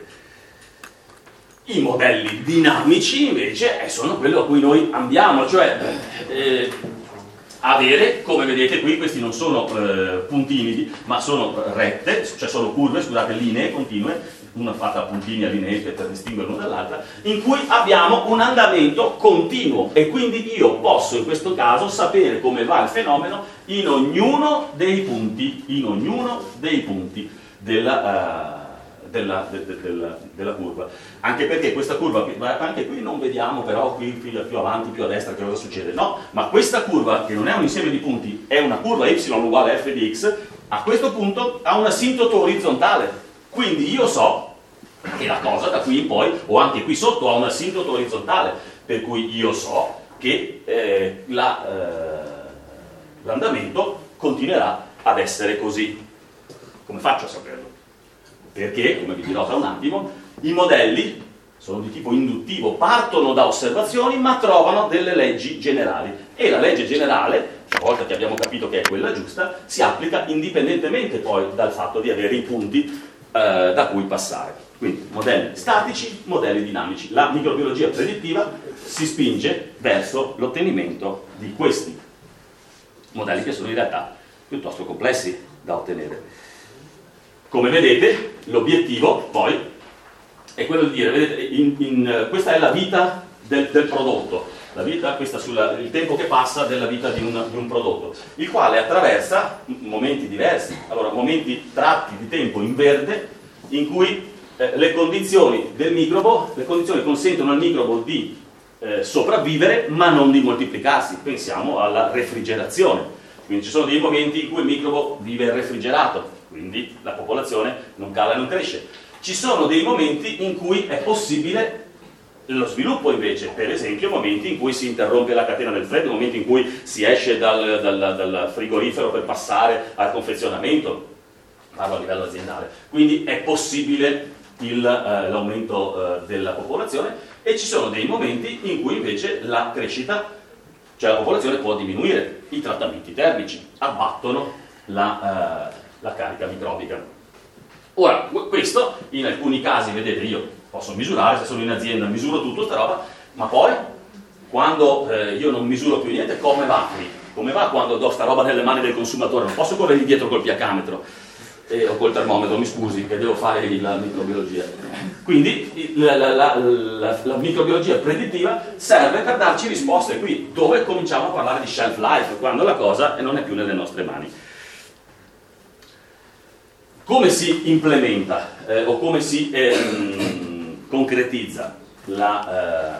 Speaker 1: I modelli dinamici invece sono quello a cui noi andiamo, cioè eh, avere, come vedete qui, questi non sono eh, puntini, ma sono rette, cioè sono curve, scusate, linee continue, una fatta a puntini a lineette per distinguere l'una dall'altra, in cui abbiamo un andamento continuo, e quindi io posso in questo caso sapere come va il fenomeno in ognuno dei punti, in ognuno dei punti della... Uh, Della, de, de, della, della curva, anche perché questa curva, anche qui non vediamo però qui più, più avanti, più a destra che cosa succede, no, ma questa curva, che non è un insieme di punti, è una curva y uguale a f di x, a questo punto ha un assintoto orizzontale, quindi io so che la cosa da qui in poi, o anche qui sotto, ha un assintoto orizzontale, per cui io so che eh, la, eh, l'andamento continuerà ad essere così. Come faccio a saperlo? Perché, come vi dirò tra un attimo, i modelli sono di tipo induttivo, partono da osservazioni ma trovano delle leggi generali, e la legge generale, una volta che abbiamo capito che è quella giusta, si applica indipendentemente poi dal fatto di avere i punti eh, da cui passare. Quindi modelli statici, modelli dinamici. La microbiologia predittiva si spinge verso l'ottenimento di questi modelli, che sono in realtà piuttosto complessi da ottenere. Come vedete, l'obiettivo poi è quello di dire, vedete, in, in, questa è la vita del, del prodotto, la vita, questa sulla, il tempo che passa della vita di un, di un prodotto, il quale attraversa momenti diversi, allora momenti tratti di tempo in verde, in cui eh, le condizioni del microbo, le condizioni consentono al microbo di eh, sopravvivere ma non di moltiplicarsi. Pensiamo alla refrigerazione, quindi ci sono dei momenti in cui il microbo vive refrigerato, quindi la popolazione non cala e non cresce. Ci sono dei momenti in cui è possibile lo sviluppo invece, per esempio momenti in cui si interrompe la catena del freddo, momenti in cui si esce dal, dal, dal frigorifero per passare al confezionamento, parlo a livello aziendale, quindi è possibile il, eh, l'aumento eh, della popolazione, e ci sono dei momenti in cui invece la crescita, cioè la popolazione può diminuire, i trattamenti termici abbattono la... Eh, la carica microbica. Ora, questo in alcuni casi, vedete, io posso misurare, se sono in azienda misuro tutto sta roba, ma poi quando eh, io non misuro più niente, come va qui? Come va quando do sta roba nelle mani del consumatore? Non posso correre dietro col piacametro eh, o col termometro, mi scusi, che devo fare la microbiologia. Quindi la, la, la, la, la microbiologia predittiva serve per darci risposte qui, dove cominciamo a parlare di shelf life, quando la cosa non è più nelle nostre mani. Come si implementa eh, o come si eh, mh, concretizza la,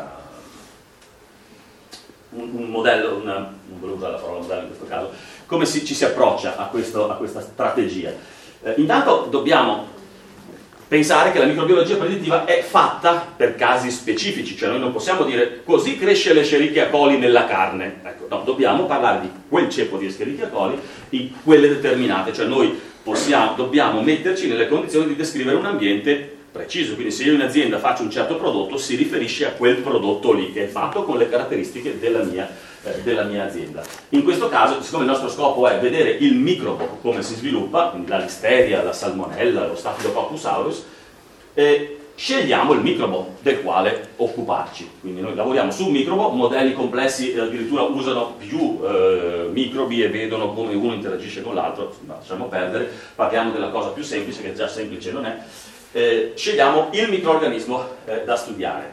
Speaker 1: uh, un, un modello, una, non volevo usare la parola modello in questo caso, come si, ci si approccia a, questo, a questa strategia? Eh, intanto dobbiamo pensare che la microbiologia predittiva è fatta per casi specifici, cioè noi non possiamo dire così cresce l'Escherichia coli nella carne, ecco, no, dobbiamo parlare di quel ceppo di Escherichia coli in quelle determinate, cioè noi possiamo, dobbiamo metterci nelle condizioni di descrivere un ambiente preciso, quindi se io in azienda faccio un certo prodotto si riferisce a quel prodotto lì che è fatto con le caratteristiche della mia, eh, della mia azienda. In questo caso, siccome il nostro scopo è vedere il microbo come si sviluppa, quindi la listeria, la salmonella, lo Staphylococcus aureus, eh, scegliamo il microbo del quale occuparci. Quindi noi lavoriamo su un microbo, modelli complessi eh, addirittura usano più eh, microbi e vedono come uno interagisce con l'altro, lasciamo perdere, parliamo della cosa più semplice, che già semplice non è. Eh, scegliamo il microrganismo eh, da studiare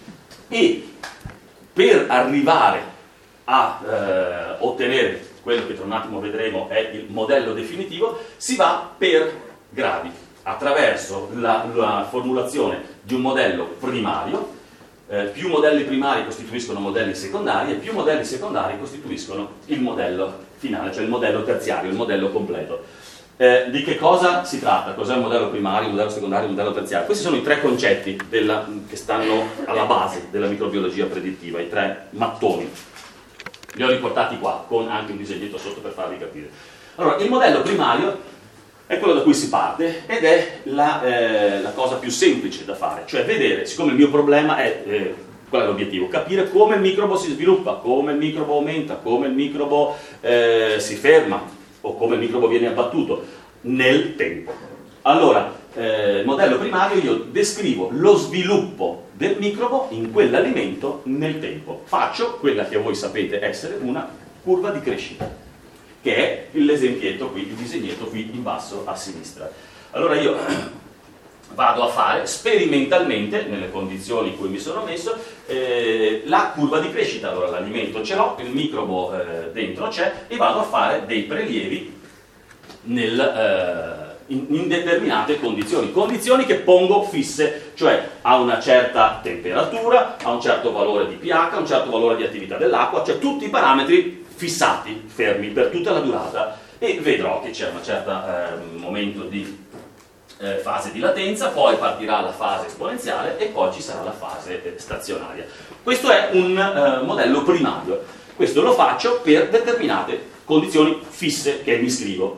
Speaker 1: e per arrivare a eh, ottenere quello che tra un attimo vedremo è il modello definitivo, si va per gradi, attraverso la, la formulazione di un modello primario. Eh, più modelli primari costituiscono modelli secondari e più modelli secondari costituiscono il modello finale, cioè il modello terziario, il modello completo. Eh, di che cosa si tratta? Cos'è il modello primario, il modello secondario, il modello terziario? Questi sono i tre concetti della, che stanno alla base della microbiologia predittiva, i tre mattoni. Li ho riportati qua, con anche un disegnetto sotto per farvi capire. Allora, il modello primario è quello da cui si parte ed è la, eh, la cosa più semplice da fare, cioè vedere, siccome il mio problema è, eh, qual è l'obiettivo? Capire come il microbo si sviluppa, come il microbo aumenta, come il microbo eh, si ferma, o come il microbo viene abbattuto nel tempo. Allora, eh, modello primario, io descrivo lo sviluppo del microbo in quell'alimento nel tempo. Faccio quella che voi sapete essere una curva di crescita, che è l'esempietto qui, il disegnetto qui in basso a sinistra. Allora io vado a fare sperimentalmente, nelle condizioni in cui mi sono messo, eh, la curva di crescita. Allora l'alimento ce l'ho, il microbo eh, dentro c'è e vado a fare dei prelievi nel, eh, in, in determinate condizioni, condizioni che pongo fisse, cioè a una certa temperatura, a un certo valore di pH, a un certo valore di attività dell'acqua, cioè tutti i parametri fissati, fermi per tutta la durata, e vedrò che c'è un certo eh, momento di Eh, fase di latenza, poi partirà la fase esponenziale e poi ci sarà la fase eh, stazionaria. Questo è un eh, modello primario, questo lo faccio per determinate condizioni fisse che mi scrivo.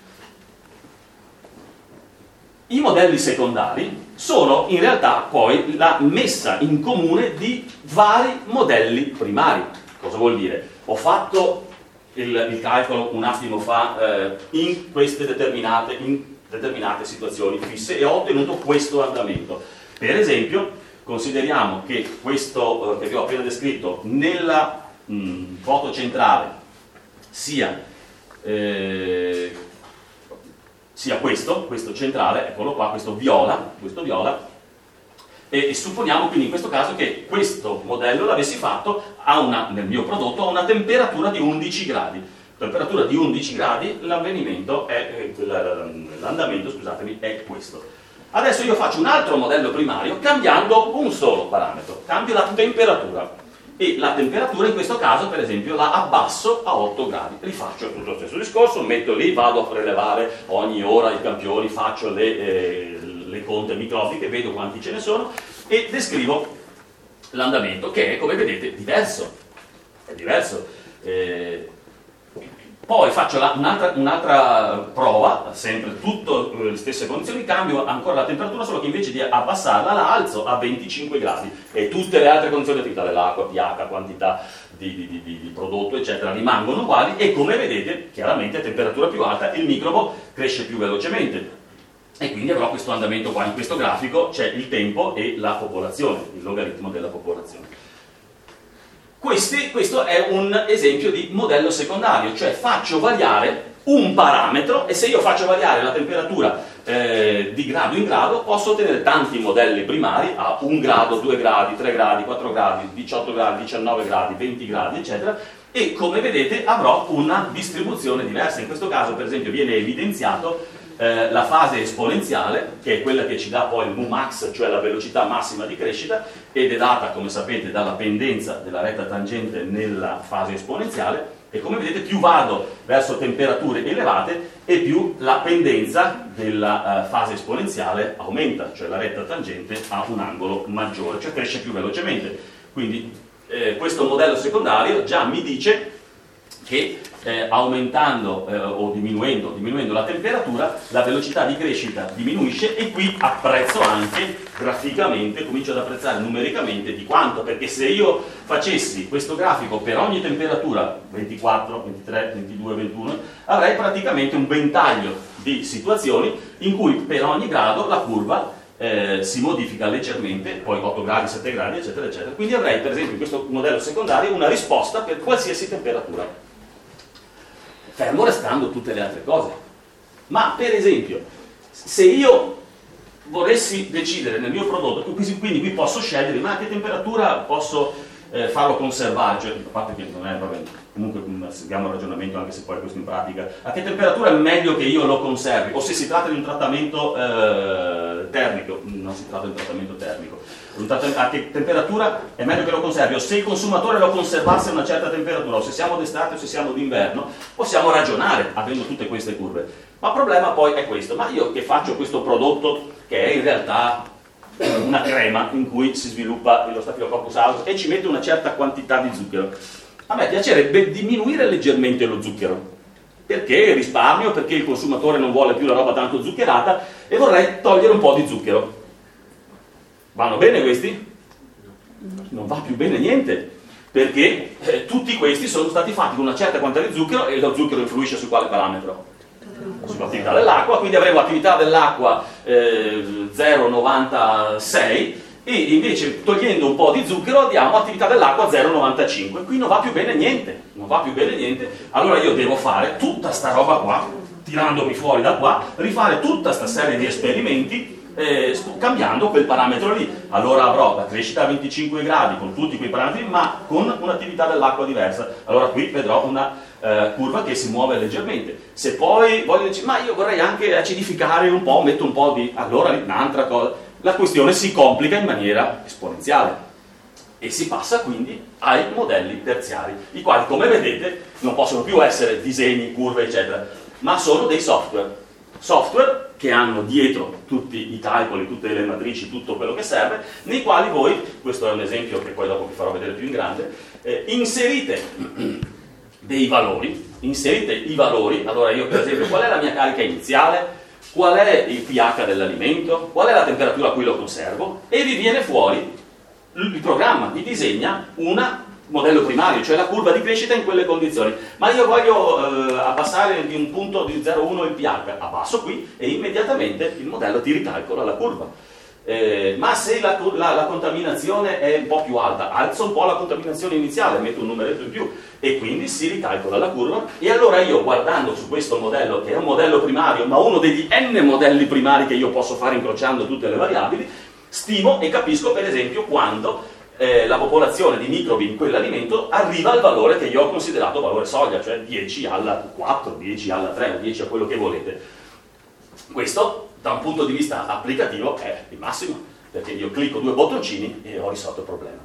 Speaker 1: I modelli secondari sono in realtà poi la messa in comune di vari modelli primari. Cosa vuol dire? Ho fatto il, il calcolo un attimo fa eh, in queste determinate in determinate situazioni fisse e ho ottenuto questo andamento. Per esempio, consideriamo che questo eh, che vi ho appena descritto nella mh, foto centrale sia, eh, sia questo, questo centrale, eccolo qua, questo viola, questo viola, e, e supponiamo quindi in questo caso che questo modello l'avessi fatto a una, nel mio prodotto a una temperatura di undici gradi. Temperatura di undici gradi, l'avvenimento è, l'andamento, scusatemi, è questo. Adesso io faccio un altro modello primario cambiando un solo parametro, cambio la temperatura e la temperatura in questo caso per esempio la abbasso a otto gradi. Rifaccio tutto lo stesso discorso, metto lì, vado a prelevare ogni ora i campioni, faccio le, eh, le conte microfiche, vedo quanti ce ne sono e descrivo l'andamento che è, come vedete, diverso. È diverso. Eh, Poi faccio la, un'altra, un'altra prova, sempre tutte le stesse condizioni, cambio ancora la temperatura, solo che invece di abbassarla la alzo a venticinque gradi e tutte le altre condizioni di attività dell'acqua, pH, quantità di, di, di, di prodotto, eccetera, rimangono uguali e come vedete, chiaramente a temperatura più alta il microbo cresce più velocemente e quindi avrò questo andamento qua. In questo grafico c'è il tempo e la popolazione, il logaritmo della popolazione. Questi, questo è un esempio di modello secondario, cioè faccio variare un parametro e se io faccio variare la temperatura eh, di grado in grado posso ottenere tanti modelli primari a un grado, due gradi, tre gradi, quattro gradi, diciotto gradi, diciannove gradi, venti gradi, eccetera, e come vedete avrò una distribuzione diversa. In questo caso per esempio viene evidenziato eh, la fase esponenziale, che è quella che ci dà poi il mu max, cioè la velocità massima di crescita, ed è data, come sapete, dalla pendenza della retta tangente nella fase esponenziale, e come vedete più vado verso temperature elevate e più la pendenza della uh, fase esponenziale aumenta, cioè la retta tangente ha un angolo maggiore, cioè cresce più velocemente. Quindi eh, questo modello secondario già mi dice che eh, aumentando eh, o diminuendo, diminuendo la temperatura, la velocità di crescita diminuisce, e qui apprezzo anche graficamente, comincio ad apprezzare numericamente di quanto, perché se io facessi questo grafico per ogni temperatura, ventiquattro, ventitré, ventidue, ventuno, avrei praticamente un ventaglio di situazioni in cui per ogni grado la curva Eh, si modifica leggermente, poi otto gradi, sette gradi, eccetera, eccetera. Quindi avrei, per esempio, in questo modello secondario una risposta per qualsiasi temperatura, fermo restando tutte le altre cose. Ma, per esempio, se io volessi decidere nel mio prodotto, quindi qui posso scegliere, ma a che temperatura posso eh, farlo conservare, cioè, a parte che non è, vabbè, comunque seguiamo il ragionamento, anche se poi questo in pratica, a che temperatura è meglio che io lo conservi, o se si tratta di un trattamento eh, termico, non si tratta di un trattamento termico, un trattamento, a che temperatura è meglio che lo conservi, o se il consumatore lo conservasse a una certa temperatura, o se siamo d'estate o se siamo d'inverno, possiamo ragionare avendo tutte queste curve. Ma il problema poi è questo: ma io che faccio questo prodotto che è in realtà una crema in cui si sviluppa lo Staphylococcus aureus e ci metto una certa quantità di zucchero, a me piacerebbe diminuire leggermente lo zucchero, perché risparmio, perché il consumatore non vuole più la roba tanto zuccherata e vorrei togliere un po' di zucchero. Vanno bene questi? Non va più bene niente, perché eh, tutti questi sono stati fatti con una certa quantità di zucchero, e lo zucchero influisce su quale parametro? Sull'attività dell'acqua, quindi avremo attività dell'acqua eh, zero virgola novantasei, e invece togliendo un po' di zucchero diamo attività dell'acqua zero virgola novantacinque. Qui non va più bene niente, non va più bene niente. Allora io devo fare tutta sta roba qua, tirandomi fuori da qua, rifare tutta sta serie di esperimenti eh, cambiando quel parametro lì. Allora avrò la crescita a venticinque gradi con tutti quei parametri, ma con un'attività dell'acqua diversa. Allora qui vedrò una Uh, curva che si muove leggermente. Se poi voglio dire, ma io vorrei anche acidificare un po', metto un po' di... allora un'altra cosa. La questione si complica in maniera esponenziale e si passa quindi ai modelli terziari, i quali, come vedete, non possono più essere disegni, curve, eccetera, ma sono dei software. Software che hanno dietro tutti i calcoli, tutte le matrici, tutto quello che serve, nei quali voi, questo è un esempio che poi dopo vi farò vedere più in grande, eh, inserite dei valori, inserite i valori. Allora io, per esempio, qual è la mia carica iniziale, qual è il pH dell'alimento, qual è la temperatura a cui lo conservo, e vi viene fuori, il programma vi disegna un modello primario, cioè la curva di crescita in quelle condizioni. Ma io voglio eh, abbassare di un punto di zero virgola uno il pH, abbasso qui e immediatamente il modello ti ricalcola la curva. Eh, ma se la, la, la contaminazione è un po' più alta, alzo un po' la contaminazione iniziale, metto un numeretto in più e quindi si ricalcola la curva, e allora io, guardando su questo modello, che è un modello primario ma uno degli n modelli primari che io posso fare incrociando tutte le variabili, stimo e capisco per esempio quando eh, la popolazione di microbi in quell'alimento arriva al valore che io ho considerato valore soglia, cioè dieci alla quattro, dieci alla tre o dieci a quello che volete. Questo da un punto di vista applicativo è il massimo, perché io clicco due bottoncini e ho risolto il problema.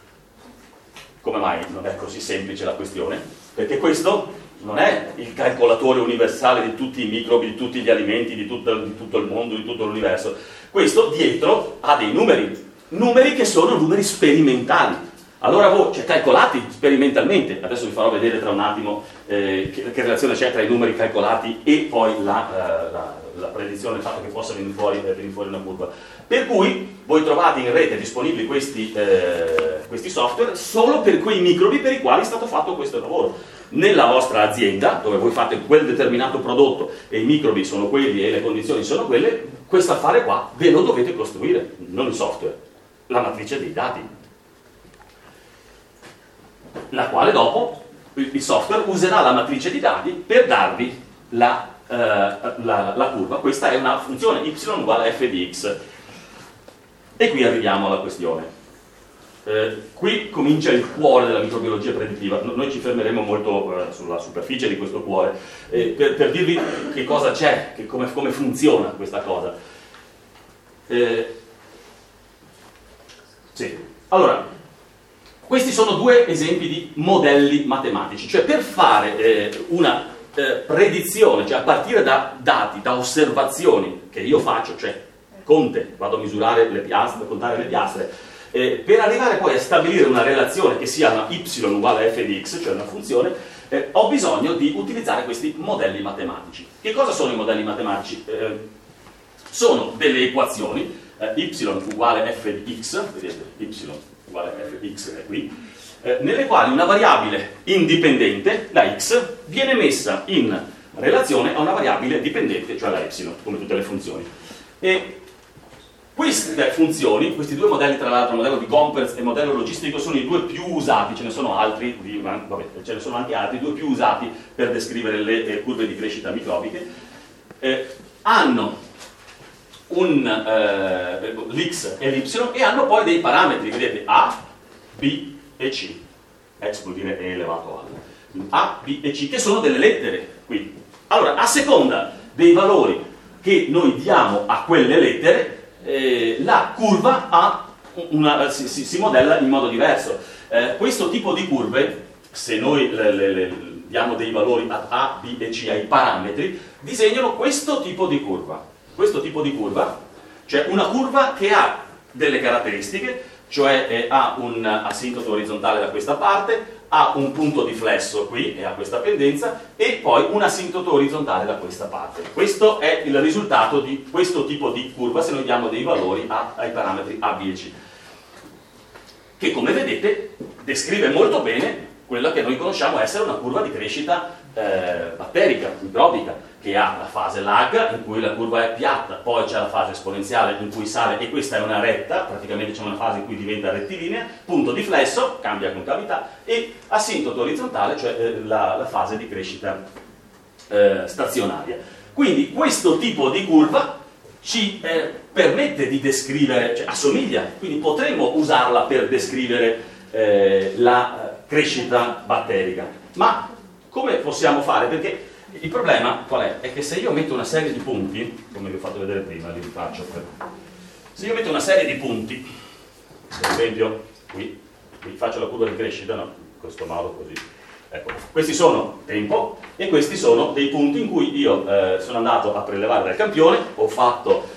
Speaker 1: Come mai non è così semplice la questione? Perché questo non è il calcolatore universale di tutti i microbi, di tutti gli alimenti, di tutto, di tutto il mondo, di tutto l'universo. Questo dietro ha dei numeri, numeri che sono numeri sperimentali. Allora voi, cioè calcolati sperimentalmente, adesso vi farò vedere tra un attimo eh, che, che relazione c'è tra i numeri calcolati e poi la, uh, la, la predizione, il fatto che possa venire fuori, eh, venire fuori una curva. Per cui voi trovate in rete disponibili questi, eh, questi software solo per quei microbi per i quali è stato fatto questo lavoro. Nella vostra azienda, dove voi fate quel determinato prodotto e i microbi sono quelli e le condizioni sono quelle, questo affare qua ve lo dovete costruire, non il software, la matrice dei dati, la quale dopo il software userà la matrice di dati per darvi la, eh, la, la curva. Questa è una funzione y uguale f di x. E qui arriviamo alla questione. Eh, qui comincia il cuore della microbiologia predittiva. No, noi ci fermeremo molto eh, sulla superficie di questo cuore, eh, per, per dirvi che cosa c'è, che come, come funziona questa cosa. Eh, sì. Allora, questi sono due esempi di modelli matematici, cioè per fare eh, una eh, predizione, cioè a partire da dati, da osservazioni che io faccio, cioè conte, vado a misurare le piastre, a contare le piastre, Eh, per arrivare poi a stabilire una relazione che sia una y uguale a f di x, cioè una funzione, eh, ho bisogno di utilizzare questi modelli matematici. Che cosa sono i modelli matematici? Eh, sono delle equazioni, eh, y uguale f di x, vedete, y uguale f di x è qui, eh, nelle quali una variabile indipendente, la x, viene messa in relazione a una variabile dipendente, cioè la y, come tutte le funzioni. E queste funzioni, questi due modelli, tra l'altro, il modello di Gompers e il modello logistico, sono i due più usati, ce ne sono altri, di, vabbè, ce ne sono anche altri, i due più usati per descrivere le eh, curve di crescita microbiche, eh, hanno un, eh, l'x e l'y e hanno poi dei parametri, vedete, a, b e c, x vuol dire e elevato a, a, b e c, che sono delle lettere qui. Allora, a seconda dei valori che noi diamo a quelle lettere, Eh, la curva ha una, si, si, si modella in modo diverso. Eh, questo tipo di curve, se noi le, le, le, diamo dei valori a A, B e C ai parametri, disegnano questo tipo di curva. Questo tipo di curva, cioè una curva che ha delle caratteristiche, cioè eh, ha un asintoto orizzontale da questa parte, ha un punto di flesso qui e ha questa pendenza e poi un asintoto orizzontale da questa parte. Questo è il risultato di questo tipo di curva se noi diamo dei valori a, ai parametri A, B e C, che come vedete descrive molto bene quella che noi conosciamo essere una curva di crescita eh, batterica, microbica, che ha la fase lag in cui la curva è piatta, poi c'è la fase esponenziale in cui sale e questa è una retta, praticamente c'è una fase in cui diventa rettilinea, punto di flesso, cambia concavità, e asintoto orizzontale, cioè eh, la, la fase di crescita eh, stazionaria. Quindi questo tipo di curva ci eh, permette di descrivere, cioè assomiglia, quindi potremmo usarla per descrivere eh, la crescita batterica. Ma come possiamo fare? Perché il problema qual è? È che se io metto una serie di punti, come vi ho fatto vedere prima, li rifaccio per... se io metto una serie di punti, per esempio qui, qui faccio la curva di crescita, no, in questo modo così, ecco, questi sono tempo e questi sono dei punti in cui io eh, sono andato a prelevare dal campione, ho fatto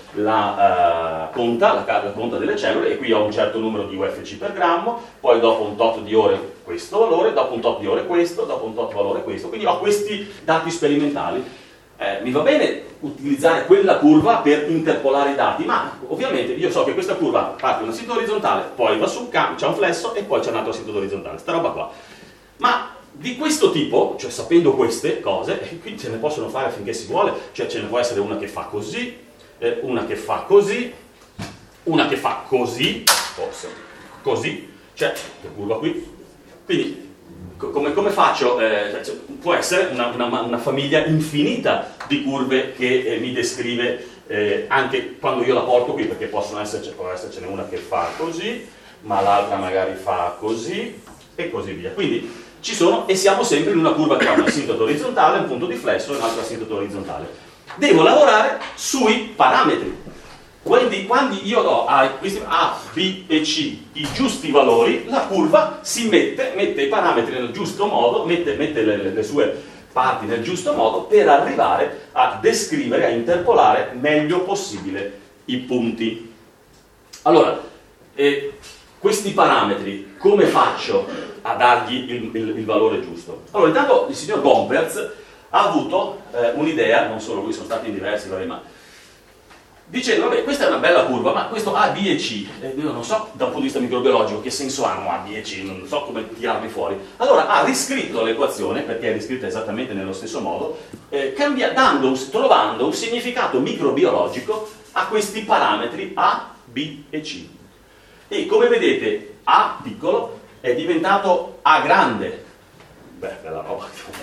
Speaker 1: la uh, conta, la, la conta delle cellule e qui ho un certo numero di U F C per grammo, poi dopo un tot di ore questo valore, dopo un tot di ore questo, dopo un tot di valore questo, quindi ho questi dati sperimentali. Eh, mi va bene utilizzare quella curva per interpolare i dati, ma ovviamente io so che questa curva parte da un asintoto orizzontale, poi va su, c'è un flesso e poi c'è un altro asintoto orizzontale, sta roba qua. Ma di questo tipo, cioè sapendo queste cose, e qui ce ne possono fare finché si vuole, cioè ce ne può essere una che fa così, eh, una che fa così, una che fa così, forse così, cioè che curva qui, quindi come, come faccio? Eh, cioè, può essere una, una, una famiglia infinita di curve che eh, mi descrive eh, anche quando io la porto qui, perché possono esserci, può essercene una che fa così, ma l'altra magari fa così e così via. Quindi ci sono, e siamo sempre in una curva che ha un asintoto orizzontale, un punto di flesso e un altro asintoto orizzontale. Devo lavorare sui parametri. Quindi quando io do a questi A, B e C i giusti valori, la curva si mette, mette i parametri nel giusto modo, mette, mette le, le sue parti nel giusto modo per arrivare a descrivere, a interpolare meglio possibile i punti. Allora, eh, questi parametri, come faccio a dargli il, il, il valore giusto? Allora, intanto il signor Gompers ha avuto eh, un'idea, non solo lui, sono stati in diversi, vabbè, ma dicendo, vabbè, questa è una bella curva, ma questo A, B e C, eh, io non so da un punto di vista microbiologico che senso hanno A, B e C, non so come tirarli fuori. Allora ha riscritto l'equazione, perché è riscritta esattamente nello stesso modo, eh, cambia, dando un, trovando un significato microbiologico a questi parametri A, B e C. E come vedete, A piccolo è diventato A grande. Beh, bella roba.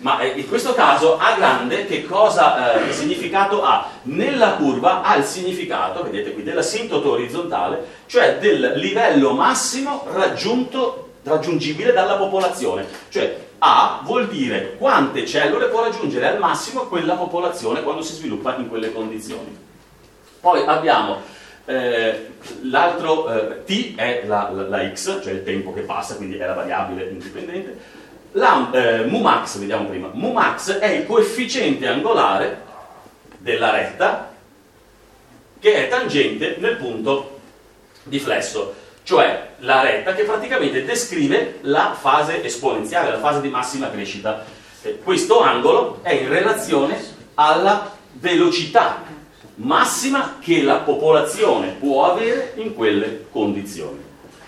Speaker 1: Ma eh, in questo caso A grande che cosa, eh, che significato ha? Nella curva ha il significato, vedete qui, dell'asintoto orizzontale, cioè del livello massimo raggiunto, raggiungibile dalla popolazione. Cioè A vuol dire quante cellule può raggiungere al massimo quella popolazione quando si sviluppa in quelle condizioni. Poi abbiamo eh, l'altro, eh, T è la, la, la X, cioè il tempo che passa, quindi è la variabile indipendente. La, eh, Mumax, vediamo prima, Mumax è il coefficiente angolare della retta che è tangente nel punto di flesso, cioè la retta che praticamente descrive la fase esponenziale, la fase di massima crescita. Eh, questo angolo è in relazione alla velocità massima che la popolazione può avere in quelle condizioni.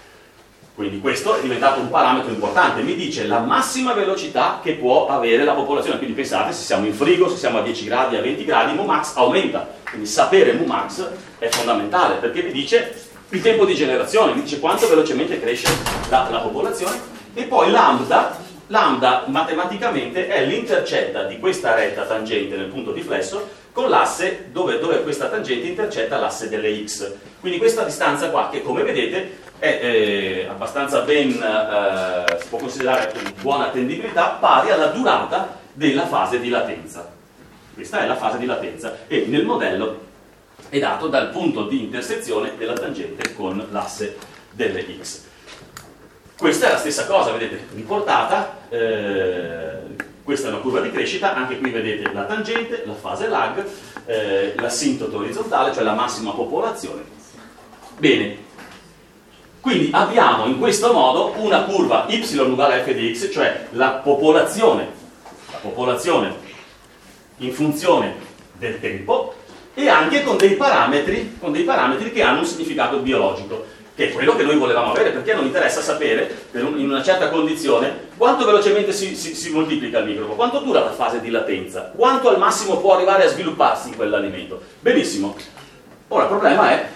Speaker 1: Quindi questo è diventato un parametro importante, mi dice la massima velocità che può avere la popolazione. Quindi pensate, se siamo in frigo, se siamo a dieci gradi, a venti gradi, Mumax aumenta. Quindi sapere Mumax è fondamentale, perché mi dice il tempo di generazione, mi dice quanto velocemente cresce la, la popolazione. E poi lambda, lambda matematicamente è l'intercetta di questa retta tangente nel punto di flesso con l'asse dove, dove questa tangente intercetta l'asse delle x. Quindi questa distanza qua, che come vedete è eh, abbastanza ben, eh, si può considerare con buona attendibilità, pari alla durata della fase di latenza. Questa è la fase di latenza e nel modello è dato dal punto di intersezione della tangente con l'asse delle x. Questa è la stessa cosa, vedete, riportata, eh, questa è una curva di crescita, anche qui vedete la tangente, la fase lag, eh, l'asintoto orizzontale, cioè la massima popolazione. Bene. Quindi abbiamo in questo modo una curva y uguale a f di x, cioè la popolazione, la popolazione in funzione del tempo e anche con dei parametri, con dei parametri che hanno un significato biologico, che è quello che noi volevamo avere, perché non interessa sapere per un, in una certa condizione quanto velocemente si, si, si moltiplica il microbo, quanto dura la fase di latenza, quanto al massimo può arrivare a svilupparsi quell'alimento. Benissimo. Ora il problema è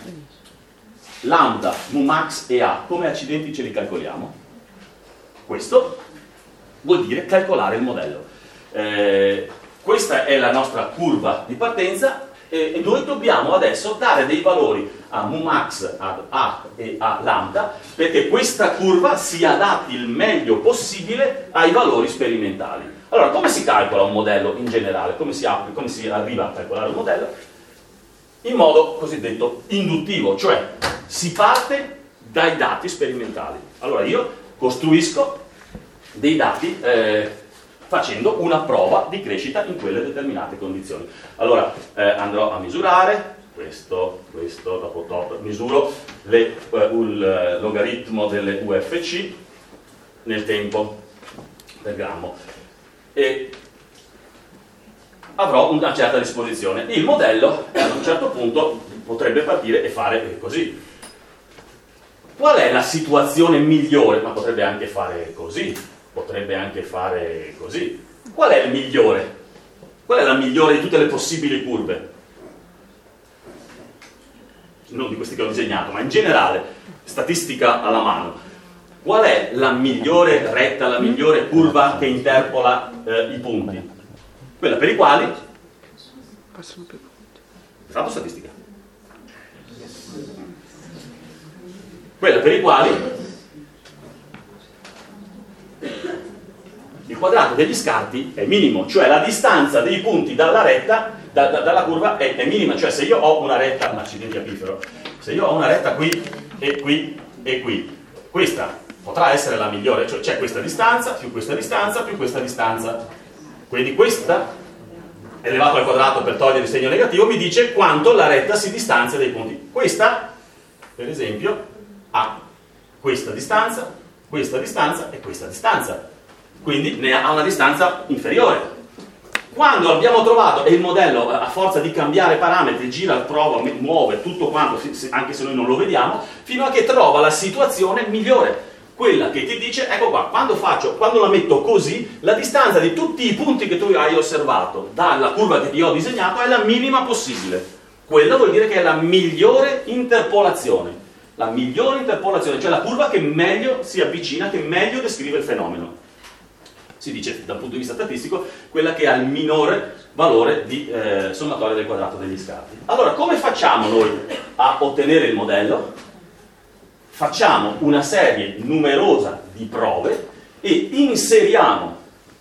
Speaker 1: lambda, Mumax e A, come accidenti ce li calcoliamo? Questo vuol dire calcolare il modello. Eh, questa è la nostra curva di partenza eh, e noi dobbiamo adesso dare dei valori a Mumax, ad A e a lambda, perché questa curva si adatti il meglio possibile ai valori sperimentali. Allora, come si calcola un modello in generale? Come si, apre, come si arriva a calcolare un modello? In modo cosiddetto induttivo, cioè si parte dai dati sperimentali. Allora io costruisco dei dati eh, facendo una prova di crescita in quelle determinate condizioni. Allora eh, andrò a misurare questo, questo dopo top, misuro le, eh, il logaritmo delle U F C nel tempo per grammo e avrò una certa disposizione. Il modello ad un certo punto potrebbe partire e fare così. Qual è la situazione migliore? Ma potrebbe anche fare così, potrebbe anche fare così. Qual è il migliore? Qual è la migliore di tutte le possibili curve? Non di questi che ho disegnato, ma in generale, statistica alla mano. Qual è la migliore retta, la migliore curva che interpola eh, i punti? Quella per i quali passano più punti. Hai fatto statistica? Quella per i quali il quadrato degli scarti è minimo, cioè la distanza dei punti dalla retta, da, da, dalla curva è, è minima, cioè se io ho una retta, un accidente a pifero, se io ho una retta qui e qui e qui, questa potrà essere la migliore, cioè c'è questa distanza più questa distanza più questa distanza. Quindi questa, elevato al quadrato per togliere il segno negativo, mi dice quanto la retta si distanzia dai punti. Questa, per esempio, ha questa distanza, questa distanza e questa distanza. Quindi ne ha una distanza inferiore. Quando abbiamo trovato, e il modello a forza di cambiare parametri, gira, prova, muove tutto quanto, anche se noi non lo vediamo, fino a che trova la situazione migliore. Quella che ti dice, ecco qua, quando faccio, quando la metto così, la distanza di tutti i punti che tu hai osservato dalla curva che ti ho disegnato è la minima possibile. Quella vuol dire che è la migliore interpolazione. La migliore interpolazione, cioè la curva che meglio si avvicina, che meglio descrive il fenomeno. si dice dal punto di vista statistico, quella che ha il minore valore di eh, sommatoria del quadrato degli scarti. Allora, come facciamo noi a ottenere il modello? Facciamo una serie numerosa di prove e inseriamo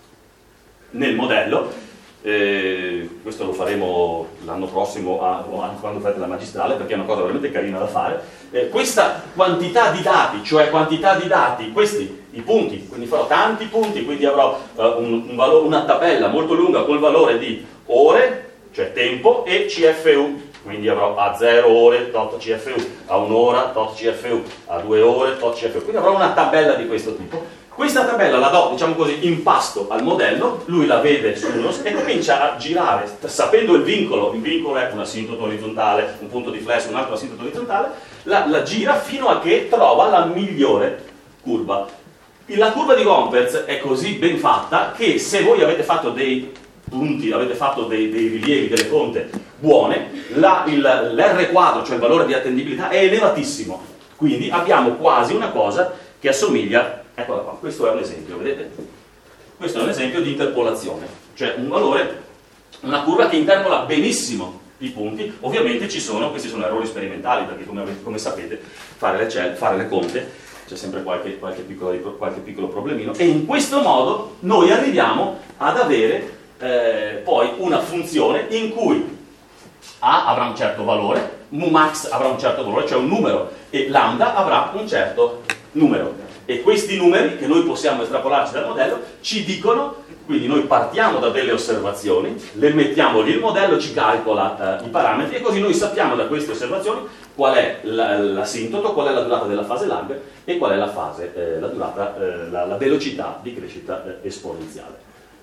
Speaker 1: nel modello, eh, questo lo faremo l'anno prossimo a, quando fate la magistrale, perché è una cosa veramente carina da fare, eh, questa quantità di dati, cioè quantità di dati, questi i punti, quindi farò tanti punti, quindi avrò uh, un, un valore, una tabella molto lunga col valore di ore, cioè tempo, e C F U, quindi avrò a zero ore tot C F U, a un'ora tot C F U, a due ore tot C F U, quindi avrò una tabella di questo tipo. Questa tabella la do, diciamo così, in pasto al modello, lui la vede su uno e comincia a girare, sapendo il vincolo, il vincolo è una asintota orizzontale, un punto di flash, un altro asintota orizzontale, la, la gira fino a che trova la migliore curva. La curva di Gompertz è così ben fatta che se voi avete fatto dei punti, avete fatto dei, dei rilievi, delle conte buone, l'R quadro, cioè il valore di attendibilità, è elevatissimo. Quindi abbiamo quasi una cosa che assomiglia. Eccola qua, questo è un esempio, vedete? Questo è un esempio di interpolazione, cioè un valore, una curva che interpola benissimo i punti. Ovviamente ci sono, questi sono errori sperimentali, perché come, come sapete fare le, cell, fare le conte c'è sempre qualche, qualche, piccolo, qualche piccolo problemino, e in questo modo noi arriviamo ad avere eh, poi una funzione in cui A avrà un certo valore, Mumax avrà un certo valore, cioè un numero, e lambda avrà un certo numero. E questi numeri che noi possiamo estrapolarci dal modello ci dicono, quindi noi partiamo da delle osservazioni, le mettiamo lì, il modello ci calcola eh, i parametri e così noi sappiamo da queste osservazioni qual è l'asintoto, qual è la durata della fase lag e qual è la fase, eh, la, durata, eh, la, la velocità di crescita eh, esponenziale.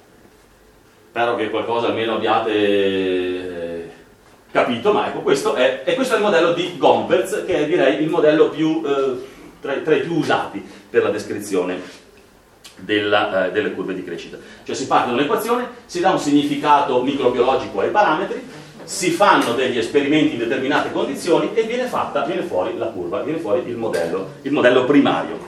Speaker 1: Spero che qualcosa almeno abbiate eh, capito, ma ecco, questo è, e questo è il modello di Gompertz, che è direi il modello più... Eh, Tra, tra i più usati per la descrizione della, eh, delle curve di crescita. Cioè si parte da un'equazione, si dà un significato microbiologico ai parametri, si fanno degli esperimenti in determinate condizioni e viene fatta, viene fuori la curva, viene fuori il modello, il modello primario.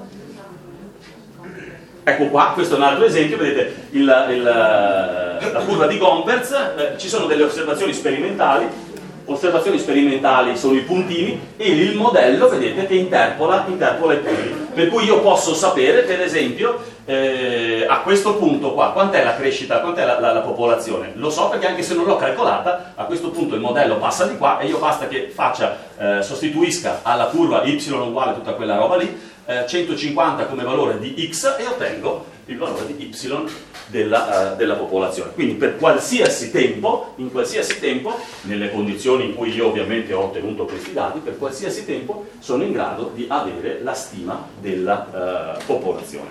Speaker 1: Ecco qua, questo è un altro esempio, vedete il, il, la curva di Gompertz, eh, ci sono delle osservazioni sperimentali. Osservazioni sperimentali sono i puntini e il modello, vedete, che interpola, interpola i punti. Per cui io posso sapere, per esempio, eh, a questo punto qua, quant'è la crescita, quant'è la, la, la popolazione. Lo so perché anche se non l'ho calcolata, a questo punto il modello passa di qua e io basta che faccia, eh, sostituisca alla curva y uguale tutta quella roba lì, eh, centocinquanta come valore di x e ottengo il valore di y della, uh, della popolazione. Quindi per qualsiasi tempo, in qualsiasi tempo, nelle condizioni in cui io ovviamente ho ottenuto questi dati, per qualsiasi tempo sono in grado di avere la stima della uh, popolazione.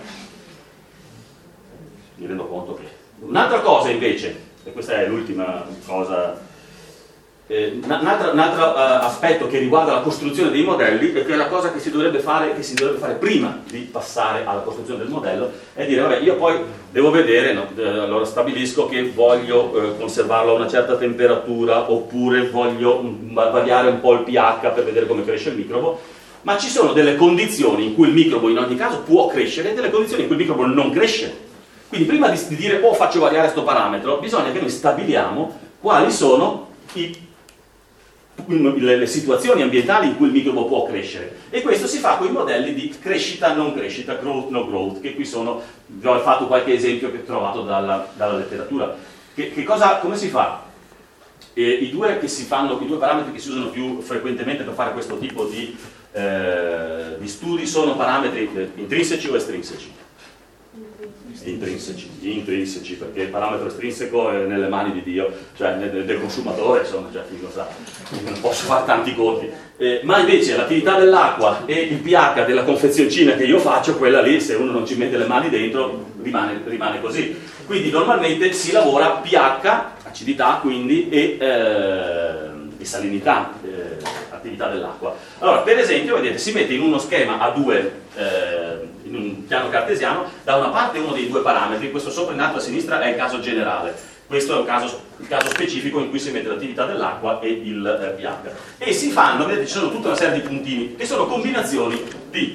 Speaker 1: Mi rendo conto che... Un'altra cosa invece, e questa è l'ultima cosa... Eh, un altro, un altro uh, aspetto che riguarda la costruzione dei modelli e che è la cosa che si dovrebbe fare, che si dovrebbe fare prima di passare alla costruzione del modello, è dire vabbè, io poi devo vedere, no, eh, allora stabilisco che voglio eh, conservarlo a una certa temperatura oppure voglio mh, variare un po' il pH per vedere come cresce il microbo, ma ci sono delle condizioni in cui il microbo in ogni caso può crescere e delle condizioni in cui il microbo non cresce. Quindi prima di, di dire oh faccio variare questo parametro, bisogna che noi stabiliamo quali sono i Le, le situazioni ambientali in cui il microbo può crescere, e questo si fa con i modelli di crescita non crescita, growth no growth, che qui sono, vi ho fatto qualche esempio che ho trovato dalla, dalla letteratura. Che, che cosa, come si fa? E i, due che si fanno, i due parametri che si usano più frequentemente per fare questo tipo di, eh, di studi sono parametri intrinseci o estrinseci? Intrinseci, intrinseci, perché il parametro estrinseco è nelle mani di Dio, cioè del, del consumatore, insomma, già chi lo sa, non posso fare tanti conti. Eh, ma invece l'attività dell'acqua e il pH della confezioncina che io faccio, quella lì, se uno non ci mette le mani dentro, rimane, rimane così. Quindi normalmente si lavora pH, acidità quindi, e, eh, e salinità, eh, attività dell'acqua. Allora, per esempio, vedete, si mette in uno schema a due... Eh, in un piano cartesiano, da una parte uno dei due parametri, questo sopra in alto a sinistra è il caso generale, questo è un caso, il caso specifico in cui si mette l'attività dell'acqua e il eh, pH, e si fanno, vedete, ci sono tutta una serie di puntini che sono combinazioni di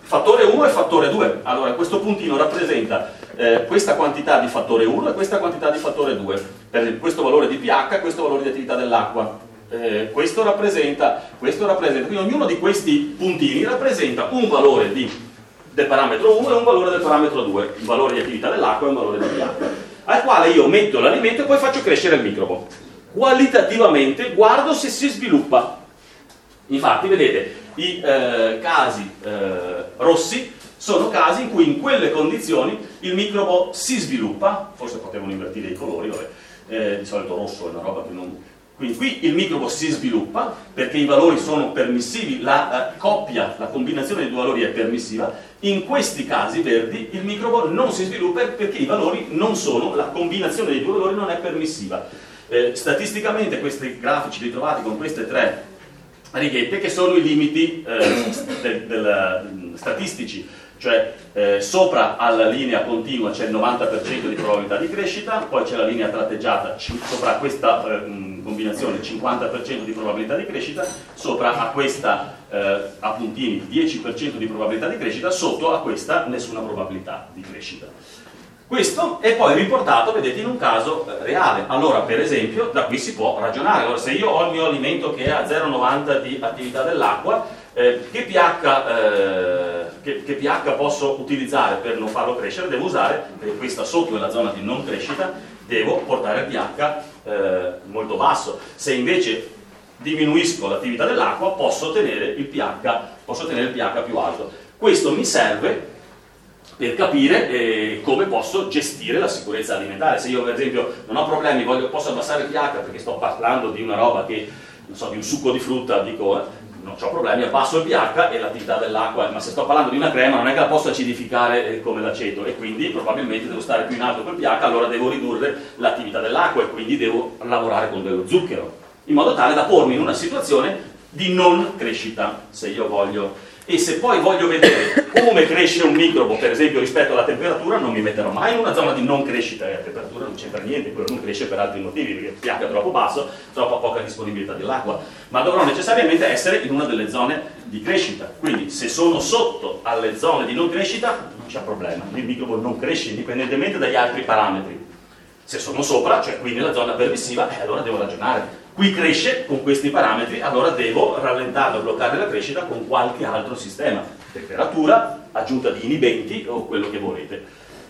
Speaker 2: fattore uno e fattore due. Allora questo puntino rappresenta eh, questa quantità di fattore uno e questa quantità di fattore due, per questo valore di pH e questo valore di attività dell'acqua. Eh, questo rappresenta, questo rappresenta, quindi ognuno di questi puntini rappresenta un valore di, del parametro uno e un valore del parametro due, un valore di attività dell'acqua e un valore di pH, al quale io metto l'alimento e poi faccio crescere il microbo. Qualitativamente guardo se si sviluppa. Infatti vedete, i eh, casi eh, rossi sono casi in cui in quelle condizioni il microbo si sviluppa, forse potevano invertire i colori, vabbè, eh, di solito rosso è una roba che non... Quindi qui il microbo si sviluppa perché i valori sono permissivi, la uh, coppia, la combinazione di due valori è permissiva. In questi casi verdi il microbo non si sviluppa perché i valori non sono, la combinazione dei due valori non è permissiva. Eh, statisticamente questi grafici li trovate con queste tre righette che sono i limiti eh, del, del, statistici, cioè eh, sopra alla linea continua c'è il novanta per cento di probabilità di crescita, poi c'è la linea tratteggiata, sopra questa eh, combinazione cinquanta per cento di probabilità di crescita, sopra a questa eh, a puntini dieci per cento di probabilità di crescita, sotto a questa nessuna probabilità di crescita. Questo è poi riportato, vedete, in un caso eh, reale. Allora, per esempio, da qui si può ragionare. Allora, se io ho il mio alimento che è a zero virgola novanta di attività dell'acqua, eh, che, pH, eh, che, che pH posso utilizzare per non farlo crescere? Devo usare, perché questa sotto è la zona di non crescita, devo portare il pH eh, molto basso. Se invece diminuisco l'attività dell'acqua, posso ottenere il pH, posso ottenere il pH più alto. Questo mi serve per capire eh, come posso gestire la sicurezza alimentare. Se io per esempio non ho problemi, voglio, posso abbassare il pH perché sto parlando di una roba che, non so, di un succo di frutta, dico eh, non ho problemi, abbasso il pH e l'attività dell'acqua, ma se sto parlando di una crema non è che la posso acidificare eh, come l'aceto, e quindi probabilmente devo stare più in alto col pH, allora devo ridurre l'attività dell'acqua e quindi devo lavorare con dello zucchero, in modo tale da pormi in una situazione di non crescita, se io voglio. E se poi voglio vedere come cresce un microbo, per esempio rispetto alla temperatura, non mi metterò mai in una zona di non crescita, e la temperatura non c'entra niente, quello non cresce per altri motivi, perché il pH è troppo basso, troppo poca disponibilità dell'acqua, ma dovrò necessariamente essere in una delle zone di crescita. Quindi se sono sotto alle zone di non crescita non c'è problema, il microbo non cresce indipendentemente dagli altri parametri. Se sono sopra, cioè qui nella zona permissiva, eh, allora devo ragionare. Qui cresce con questi parametri, allora devo rallentarlo, bloccare la crescita con qualche altro sistema, temperatura, aggiunta di inibenti o quello che volete.